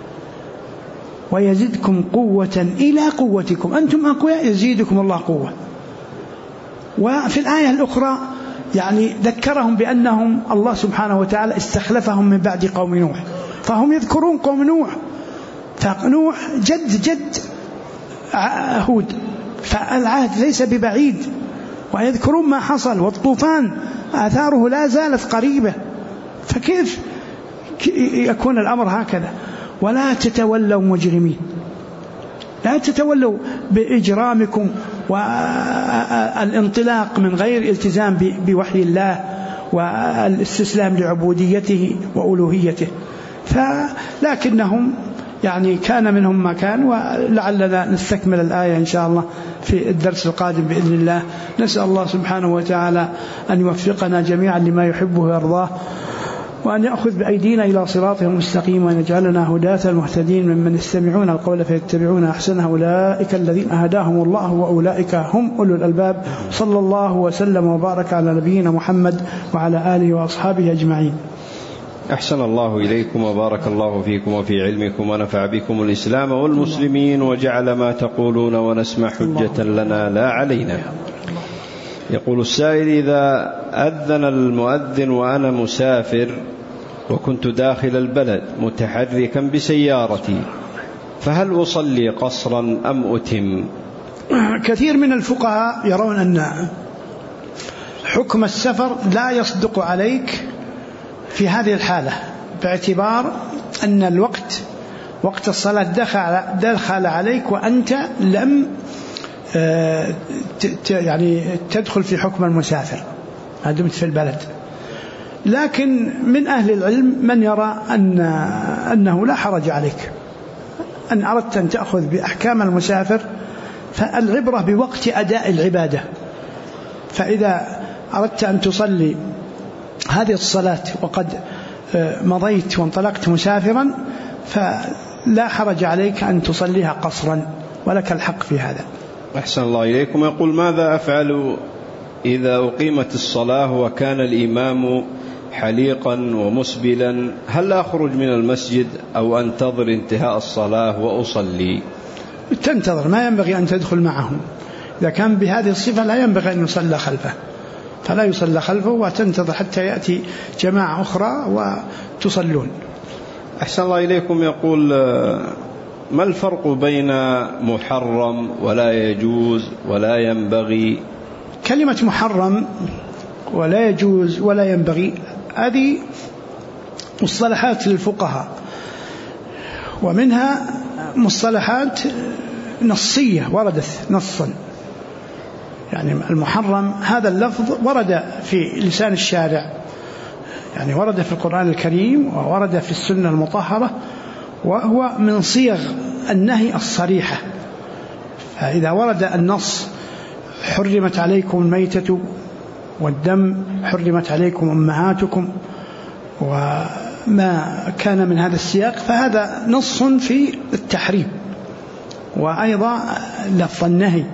ويزدكم قوة إلى قوتكم، أنتم أقوياء يزيدكم الله قوة. وفي الآية الأخرى ذكرهم بأنهم الله سبحانه وتعالى استخلفهم من بعد قوم نوح فهم يذكرون قوم نوح، فنوح جد هود، فالعهد ليس ببعيد، ويذكرون ما حصل، والطوفان آثاره لا زالت قريبة، فكيف يكون الأمر هكذا؟ ولا تتولوا مجرمين، لا تتولوا بإجرامكم والانطلاق من غير التزام بوحي الله والاستسلام لعبوديته وألوهيته. لكنهم يعني كان منهم ما كان، ولعلنا نستكمل الآية إن شاء الله في الدرس القادم بإذن الله. نسأل الله سبحانه وتعالى أن يوفقنا جميعا لما يحبه ويرضاه، وأن يأخذ بأيدينا إلى صراطه المستقيم، وأن يجعلنا هداة مهتدين ممن يستمعون القول فيتبعون أحسنه، أولئك الذين هداهم الله وأولئك هم أولو الألباب. صلى الله وسلم وبارك على نبينا محمد وعلى آله وأصحابه أجمعين. أحسن الله إليكم وبارك الله فيكم وفي علمكم، ونفع بكم الإسلام والمسلمين، وجعل ما تقولون ونسمع حجة لنا لا علينا. يقول السائل: إذا أذن المؤذن وأنا مسافر وكنت داخل البلد متحركا بسيارتي، فهل أصلي قصرا أم أتم؟ كثير من الفقهاء يرون أن حكم السفر لا يصدق عليك في هذه الحالة، باعتبار أن الوقت وقت الصلاة دخل عليك وأنت لم يعني تدخل في حكم المسافر ما دمت في البلد. لكن من أهل العلم من يرى أنه لا حرج عليك أن أردت أن تأخذ بأحكام المسافر، فالعبرة بوقت أداء العبادة. فإذا أردت أن تصلي هذه الصلاة وقد مضيت وانطلقت مسافرا، فلا حرج عليك أن تصليها قصرا، ولك الحق في هذا. أحسن الله إليكم. يقول: ماذا أفعل إذا أقيمت الصلاة وكان الإمام حليقا ومسبلا؟ هل أخرج من المسجد أو أنتظر انتهاء الصلاة وأصلي؟ تنتظر، ما ينبغي أن تدخل معهم. إذا كان بهذه الصفة لا ينبغي أن يصلى خلفه، فلا يصلى خلفه، وتنتظر حتى يأتي جماعة أخرى وتصلون. أحسن الله إليكم. يقول: ما الفرق بين محرم ولا يجوز ولا ينبغي؟ كلمة محرم ولا يجوز ولا ينبغي هذه مصطلحات للفقهاء، ومنها مصطلحات نصية وردت نصا. يعني المحرم هذا اللفظ ورد في لسان الشارع، يعني ورد في القرآن الكريم وورد في السنة المطهرة، وهو من صيغ النهي الصريحة. فإذا ورد النص: حرمت عليكم الميتة والدم، حرمت عليكم أمهاتكم، وما كان من هذا السياق، فهذا نص في التحريم. وأيضا لفظ النهي،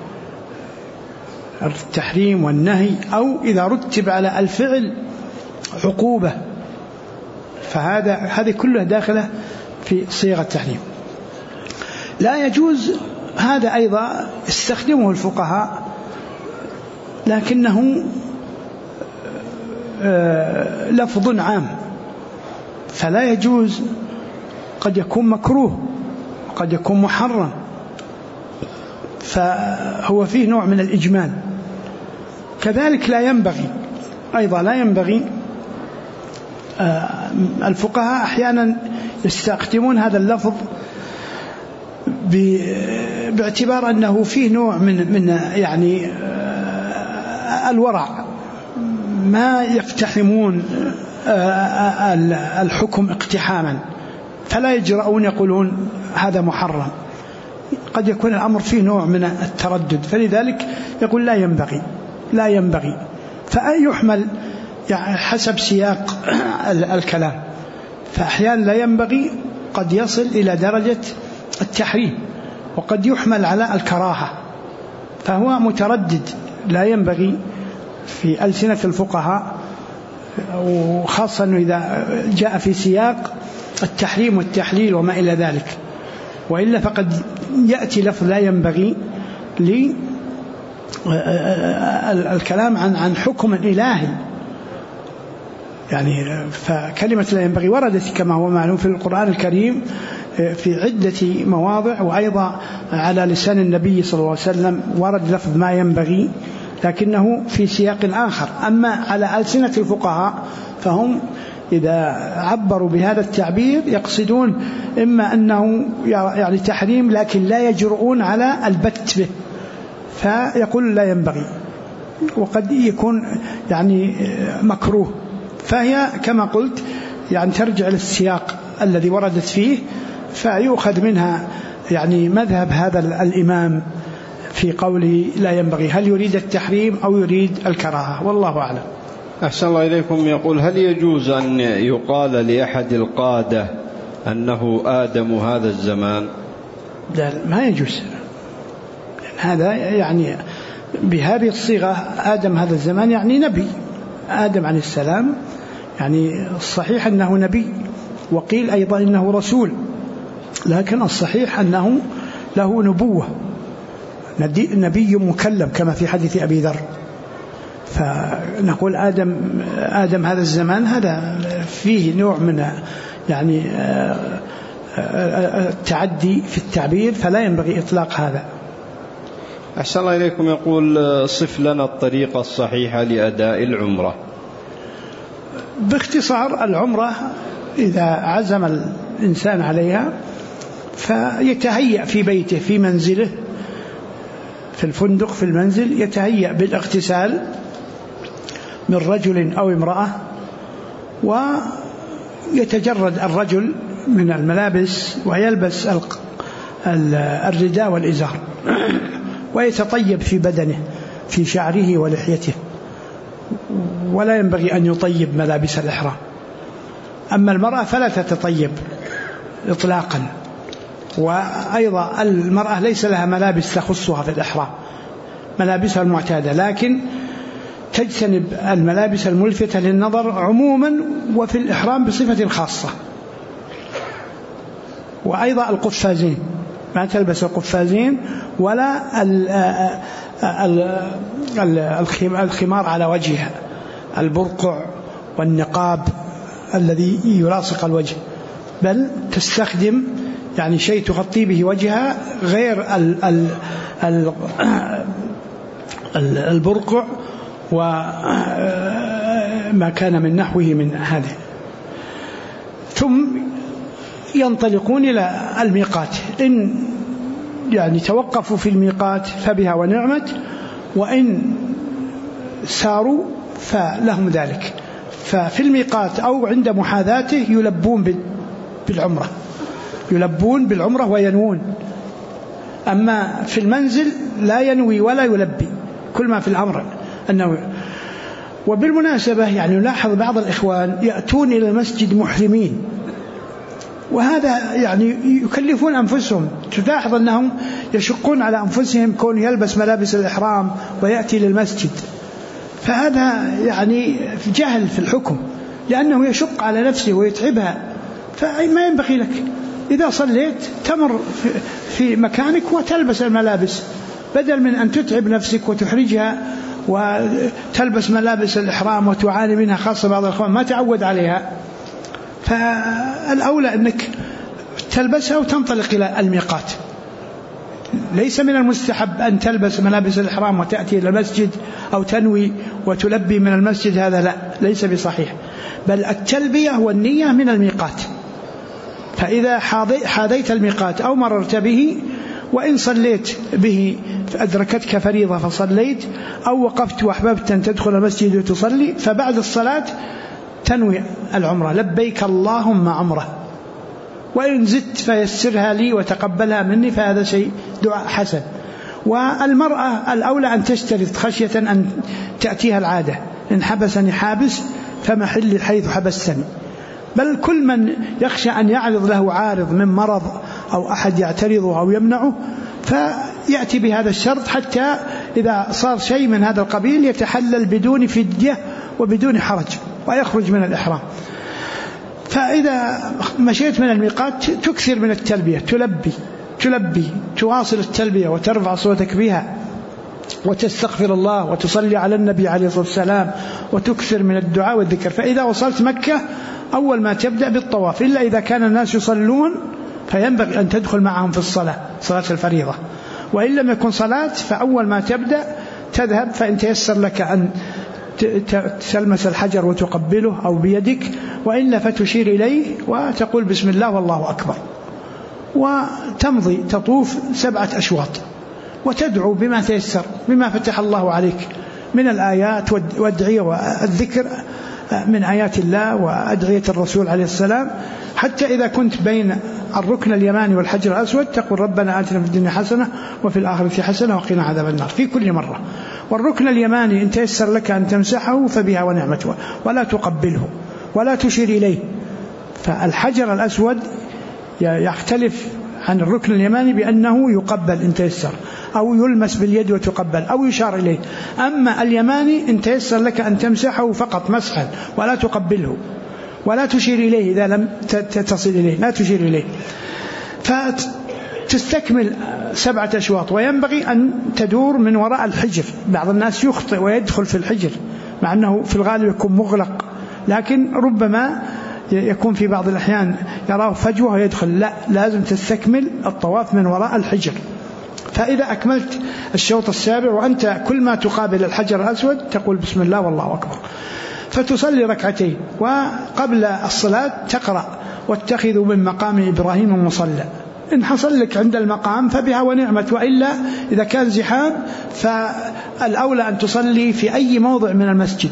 التحريم والنهي، أو إذا رتب على الفعل عقوبة، هذه كلها داخلة في صيغة التحريم. لا يجوز هذا أيضا استخدمه الفقهاء، لكنه لفظ عام، فلا يجوز، قد يكون مكروه قد يكون محرم، فهو فيه نوع من الإجمال. كذلك لا ينبغي، أيضا لا ينبغي. الفقهاء أحيانا يستخدمون هذا اللفظ باعتبار أنه فيه نوع من يعني الورع، ما يقتحمون الحكم اقتحاما، فلا يجرؤون يقولون هذا محرم. قد يكون الأمر فيه نوع من التردد، فلذلك يقول لا ينبغي. فيحمل يعني حسب سياق الكلام، فأحيانا لا ينبغي قد يصل إلى درجة التحريم، وقد يحمل على الكراهة، فهو متردد. لا ينبغي في ألسنة الفقهاء، وخاصة إذا جاء في سياق التحريم والتحليل وما إلى ذلك، وإلا فقد يأتي لفظ لا ينبغي للكلام عن حكم إلهي، يعني فكلمة لا ينبغي وردت كما هو معلوم في القرآن الكريم في عدة مواضع، وأيضا على لسان النبي صلى الله عليه وسلم ورد لفظ ما ينبغي لكنه في سياق آخر. أما على ألسنة الفقهاء فهم إذا عبروا بهذا التعبير يقصدون إما أنه يعني تحريم لكن لا يجرؤون على البت به، فيقول لا ينبغي، وقد يكون يعني مكروه. فهي كما قلت يعني ترجع للسياق الذي وردت فيه، فيؤخذ منها يعني مذهب هذا الإمام في قوله لا ينبغي، هل يريد التحريم أو يريد الكراهة، والله أعلم. أحسن الله إليكم. يقول هل يجوز أن يقال لأحد القادة أنه آدم هذا الزمان؟ لا ما يجوز، هذا يعني بهذه الصيغة آدم هذا الزمان يعني نبي، آدم عليه السلام يعني الصحيح أنه نبي، وقيل أيضا إنه رسول، لكن الصحيح أنه له نبوة، نبي مكلم كما في حديث أبي ذر. فنقول آدم هذا الزمان، هذا فيه نوع من يعني التعدي في التعبير، فلا ينبغي إطلاق هذا. أحسن الله إليكم. يقول صف لنا الطريقة الصحيحة لأداء العمرة. باختصار العمرة إذا عزم الإنسان عليها فيتهيأ في بيته في منزله في الفندق في المنزل، يتهيأ بالاغتسال من رجل أو امرأة، ويتجرد الرجل من الملابس ويلبس الرداء والإزار، ويتطيب في بدنه في شعره ولحيته، ولا ينبغي أن يطيب ملابس الإحرام. أما المرأة فلا تتطيب إطلاقا، وأيضا المرأة ليس لها ملابس تخصها في الإحرام، ملابسها المعتادة، لكن تجتنب الملابس الملفتة للنظر عموما وفي الإحرام بصفة خاصة. وأيضا القفازين، ما تلبس القفازين ولا الخمار على وجهها، البرقع والنقاب الذي يلاصق الوجه، بل تستخدم يعني شيء تغطي به وجهها غير البرقع وما كان من نحوه من هذه. ثم ينطلقون إلى الميقات، إن يعني توقفوا في الميقات فبها ونعمت، وإن ساروا فلهم ذلك. ففي الميقات أو عند محاذاته يلبون بالعمرة وينوون. أما في المنزل لا ينوي ولا يلبي، كل ما في الأمر النوي. وبالمناسبة يعني نلاحظ بعض الإخوان يأتون إلى المسجد محرمين، وهذا يعني يكلفون أنفسهم، تلاحظ أنهم يشقون على أنفسهم كون يلبس ملابس الإحرام ويأتي للمسجد، فهذا يعني جهل في الحكم، لأنه يشق على نفسه ويتعبها. فما ينبغي لك إذا صليت تمر في مكانك وتلبس الملابس، بدل من أن تتعب نفسك وتحرجها وتلبس ملابس الإحرام وتعاني منها، خاصة بعض الأخوان ما تعود عليها. فالأولى أنك تلبسها وتنطلق إلى الميقات. ليس من المستحب أن تلبس ملابس الإحرام وتأتي إلى المسجد أو تنوي وتلبي من المسجد، هذا لا، ليس بصحيح، بل التلبية والنية من الميقات. فإذا حاذيت الميقات أو مررت به، وإن صليت به أدركتك فريضة فصليت، أو وقفت وأحببت أن تدخل المسجد وتصلي، فبعد الصلاة تنوي العمرة، لبيك اللهم عمرة، وإن زدت فيسرها لي وتقبلها مني، فهذا شيء دعاء حسن. والمرأة الأولى أن تشترط خشية أن تأتيها العادة، إن حبسني حابس فمحل حيث حبستني. بل كل من يخشى أن يعرض له عارض من مرض أو أحد يعترضه أو يمنعه فيأتي بهذا الشرط، حتى إذا صار شيء من هذا القبيل يتحلل بدون فدية وبدون حرج ويخرج من الإحرام. فإذا مشيت من الميقات تكثر من التلبية، تلبي تواصل التلبية وترفع صوتك بها، وتستغفر الله وتصلي على النبي عليه الصلاة والسلام وتكثر من الدعاء والذكر. فإذا وصلت مكة أول ما تبدأ بالطواف، إلا إذا كان الناس يصلون فينبغي أن تدخل معهم في الصلاة، صلاة الفريضة. وإن لم يكن صلاة فأول ما تبدأ تذهب، فإن تيسر لك أن تلمس الحجر وتقبله أو بيدك، وإلا فتشير إليه وتقول بسم الله والله أكبر، وتمضي تطوف 7 أشواط وتدعو بما تيسر بما فتح الله عليك من الآيات والأدعية والذكر من آيات الله وأدعية الرسول عليه السلام. حتى إذا كنت بين الركن اليماني والحجر الأسود تقول ربنا آتنا في الدنيا حسنة وفي الآخرة حسنة وقنا عذاب النار في كل مرة. والركن اليماني إن تيسر لك أن تمسحه فبها ونعمته، ولا تقبله ولا تشير إليه. فالحجر الأسود يختلف عن الركن اليماني بأنه يقبل إن تيسر، أو يلمس باليد وتقبل، أو يشار إليه. أما اليماني إن تيسر لك أن تمسحه فقط مسحا ولا تقبله ولا تشير إليه، إذا لم تصل إليه لا تشير إليه. فتستكمل 7 أشواط، وينبغي أن تدور من وراء الحجر. بعض الناس يخطئ ويدخل في الحجر مع أنه في الغالب يكون مغلق، لكن ربما يكون في بعض الأحيان يراه فجوة ويدخل. لا، لازم تستكمل الطواف من وراء الحجر. فإذا أكملت الشوط السابع وأنت كل ما تقابل الحجر الأسود تقول بسم الله والله أكبر، فتصلي ركعتين، وقبل الصلاة تقرأ واتخذوا من مقام إبراهيم مصلى. إن حصل لك عند المقام فبها ونعمت، وإلا إذا كان زحام فالأولى أن تصلي في أي موضع من المسجد،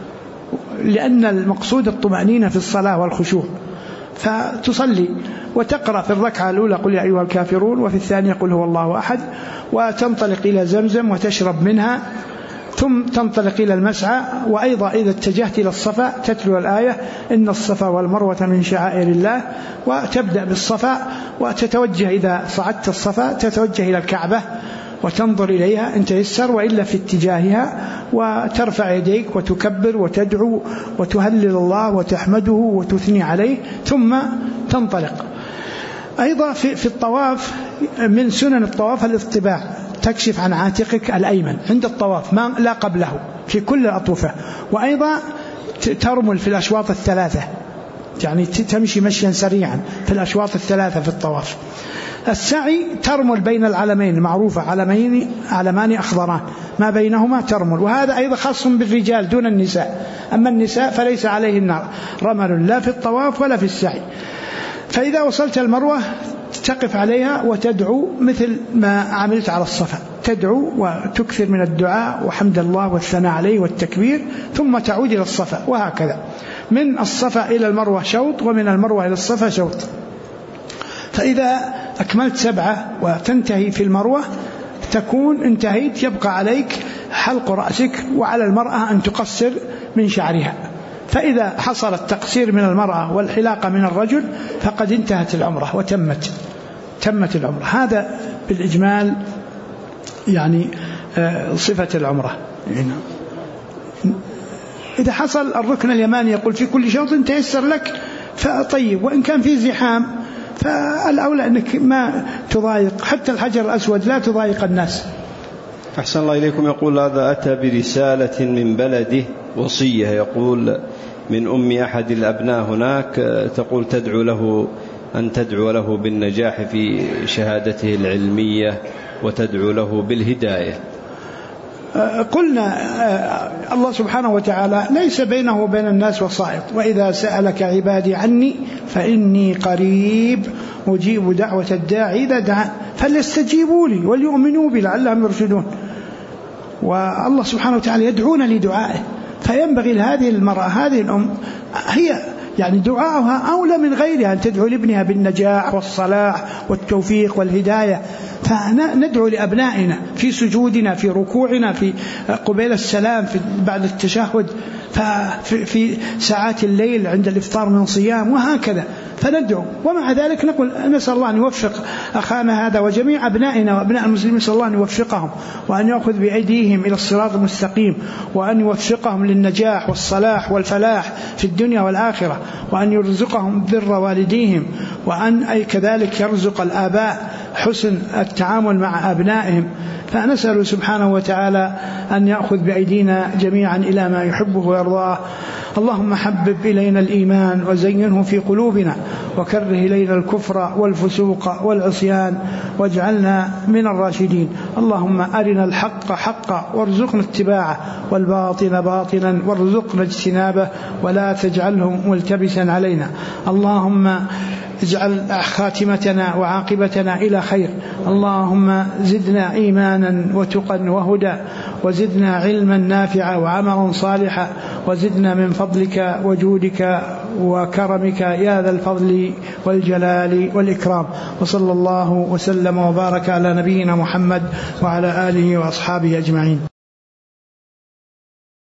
لأن المقصود الطمأنينة في الصلاة والخشوع. فتصلي وتقرأ في الركعة الأولى قل يا أيها الكافرون، وفي الثانية قل هو الله أحد، وتنطلق إلى زمزم وتشرب منها، ثم تنطلق إلى المسعى. وأيضا إذا اتجهت إلى الصفا تتلو الآية إن الصفا والمروة من شعائر الله، وتبدأ بالصفا وتتوجه إذا صعدت الصفا تتوجه إلى الكعبة وتنظر إليها إن تيسر، وإلا في اتجاهها، وترفع يديك وتكبر وتدعو وتهلل الله وتحمده وتثني عليه، ثم تنطلق. أيضا في الطواف من سنن الطواف الاطباع، تكشف عن عاتقك الأيمن عند الطواف ما لا قبله في كل الأطوفة. وأيضا ترمل في الأشواط 3، يعني تمشي مشيا سريعا في الأشواط 3 في الطواف. السعي ترمل بين العلمين المعروفة، علمان أخضران ما بينهما ترمل، وهذا أيضا خاص بالرجال دون النساء. أما النساء فليس عليهن رمل لا في الطواف ولا في السعي. فإذا وصلت المروة تقف عليها وتدعو مثل ما عملت على الصفا، تدعو وتكثر من الدعاء وحمد الله والثناء عليه والتكبير، ثم تعود إلى الصفا، وهكذا من الصفا إلى المروة شوط، ومن المروة إلى الصفا شوط. فإذا أكملت 7 وتنتهي في المروة تكون انتهيت، يبقى عليك حلق رأسك، وعلى المرأة أن تقصر من شعرها. فإذا حصل التقصير من المرأة والحلاقة من الرجل فقد انتهت العمرة وتمت العمرة. هذا بالإجمال يعني صفة العمرة. إذا حصل الركن اليماني يقول في كل شوط تيسر لك فطيب، وإن كان في زحام فالأولى أنك ما تضايق، حتى الحجر الأسود لا تضايق الناس. أحسن الله إليكم. يقول هذا أتى برسالة من بلده وصية، يقول من أم أحد الأبناء هناك، تقول تدعو له بالنجاح في شهادته العلمية وتدعو له بالهداية. قلنا الله سبحانه وتعالى ليس بينه وبين الناس وسائط، وإذا سألك عبادي عني فإني قريب أجيب دعوة الداعي إذا دعان فليستجيبوا لي وليؤمنوا بي لعلهم يرشدون. والله سبحانه وتعالى يدعون لدعائه، فينبغي لهذه المرأة هذه الأم هي يعني دعاءها أولى من غيرها أن تدعو لابنها بالنجاح والصلاح والتوفيق والهداية. فندعو لأبنائنا في سجودنا، في ركوعنا، في قبيل السلام، في بعد التشهد، في ساعات الليل عند الإفطار من صيام، وهكذا فندعو. ومع ذلك نقول نسأل الله أن يوفق أخانا هذا وجميع أبنائنا وأبناء المسلمين، نسأل الله أن يوفقهم وأن يأخذ بأيديهم إلى الصراط المستقيم، وأن يوفقهم للنجاح والصلاح والفلاح في الدنيا والآخرة، وأن يرزقهم بر والديهم، وأن أي كذلك يرزق الآباء حسن التعامل مع أبنائهم، فنسأل سبحانه وتعالى أن يأخذ بأيدينا جميعا إلى ما يحبه ويرضاه. اللهم حبب إلينا الإيمان وزينه في قلوبنا، وكره إلينا الكفر والفسوق والعصيان، واجعلنا من الراشدين. اللهم أرنا الحق حقا وارزقنا اتباعه، والباطل باطلا وارزقنا اجتنابه، ولا تجعله ملتبسا علينا. اللهم اجعل خاتمتنا وعاقبتنا إلى خير. اللهم زدنا إيمانا وتقا وهدى، وزدنا علما نافعا وعملا صالحا، وزدنا من فضلك وجودك وكرمك يا ذا الفضل والجلال والإكرام. وصلى الله وسلم وبارك على نبينا محمد وعلى آله وأصحابه أجمعين.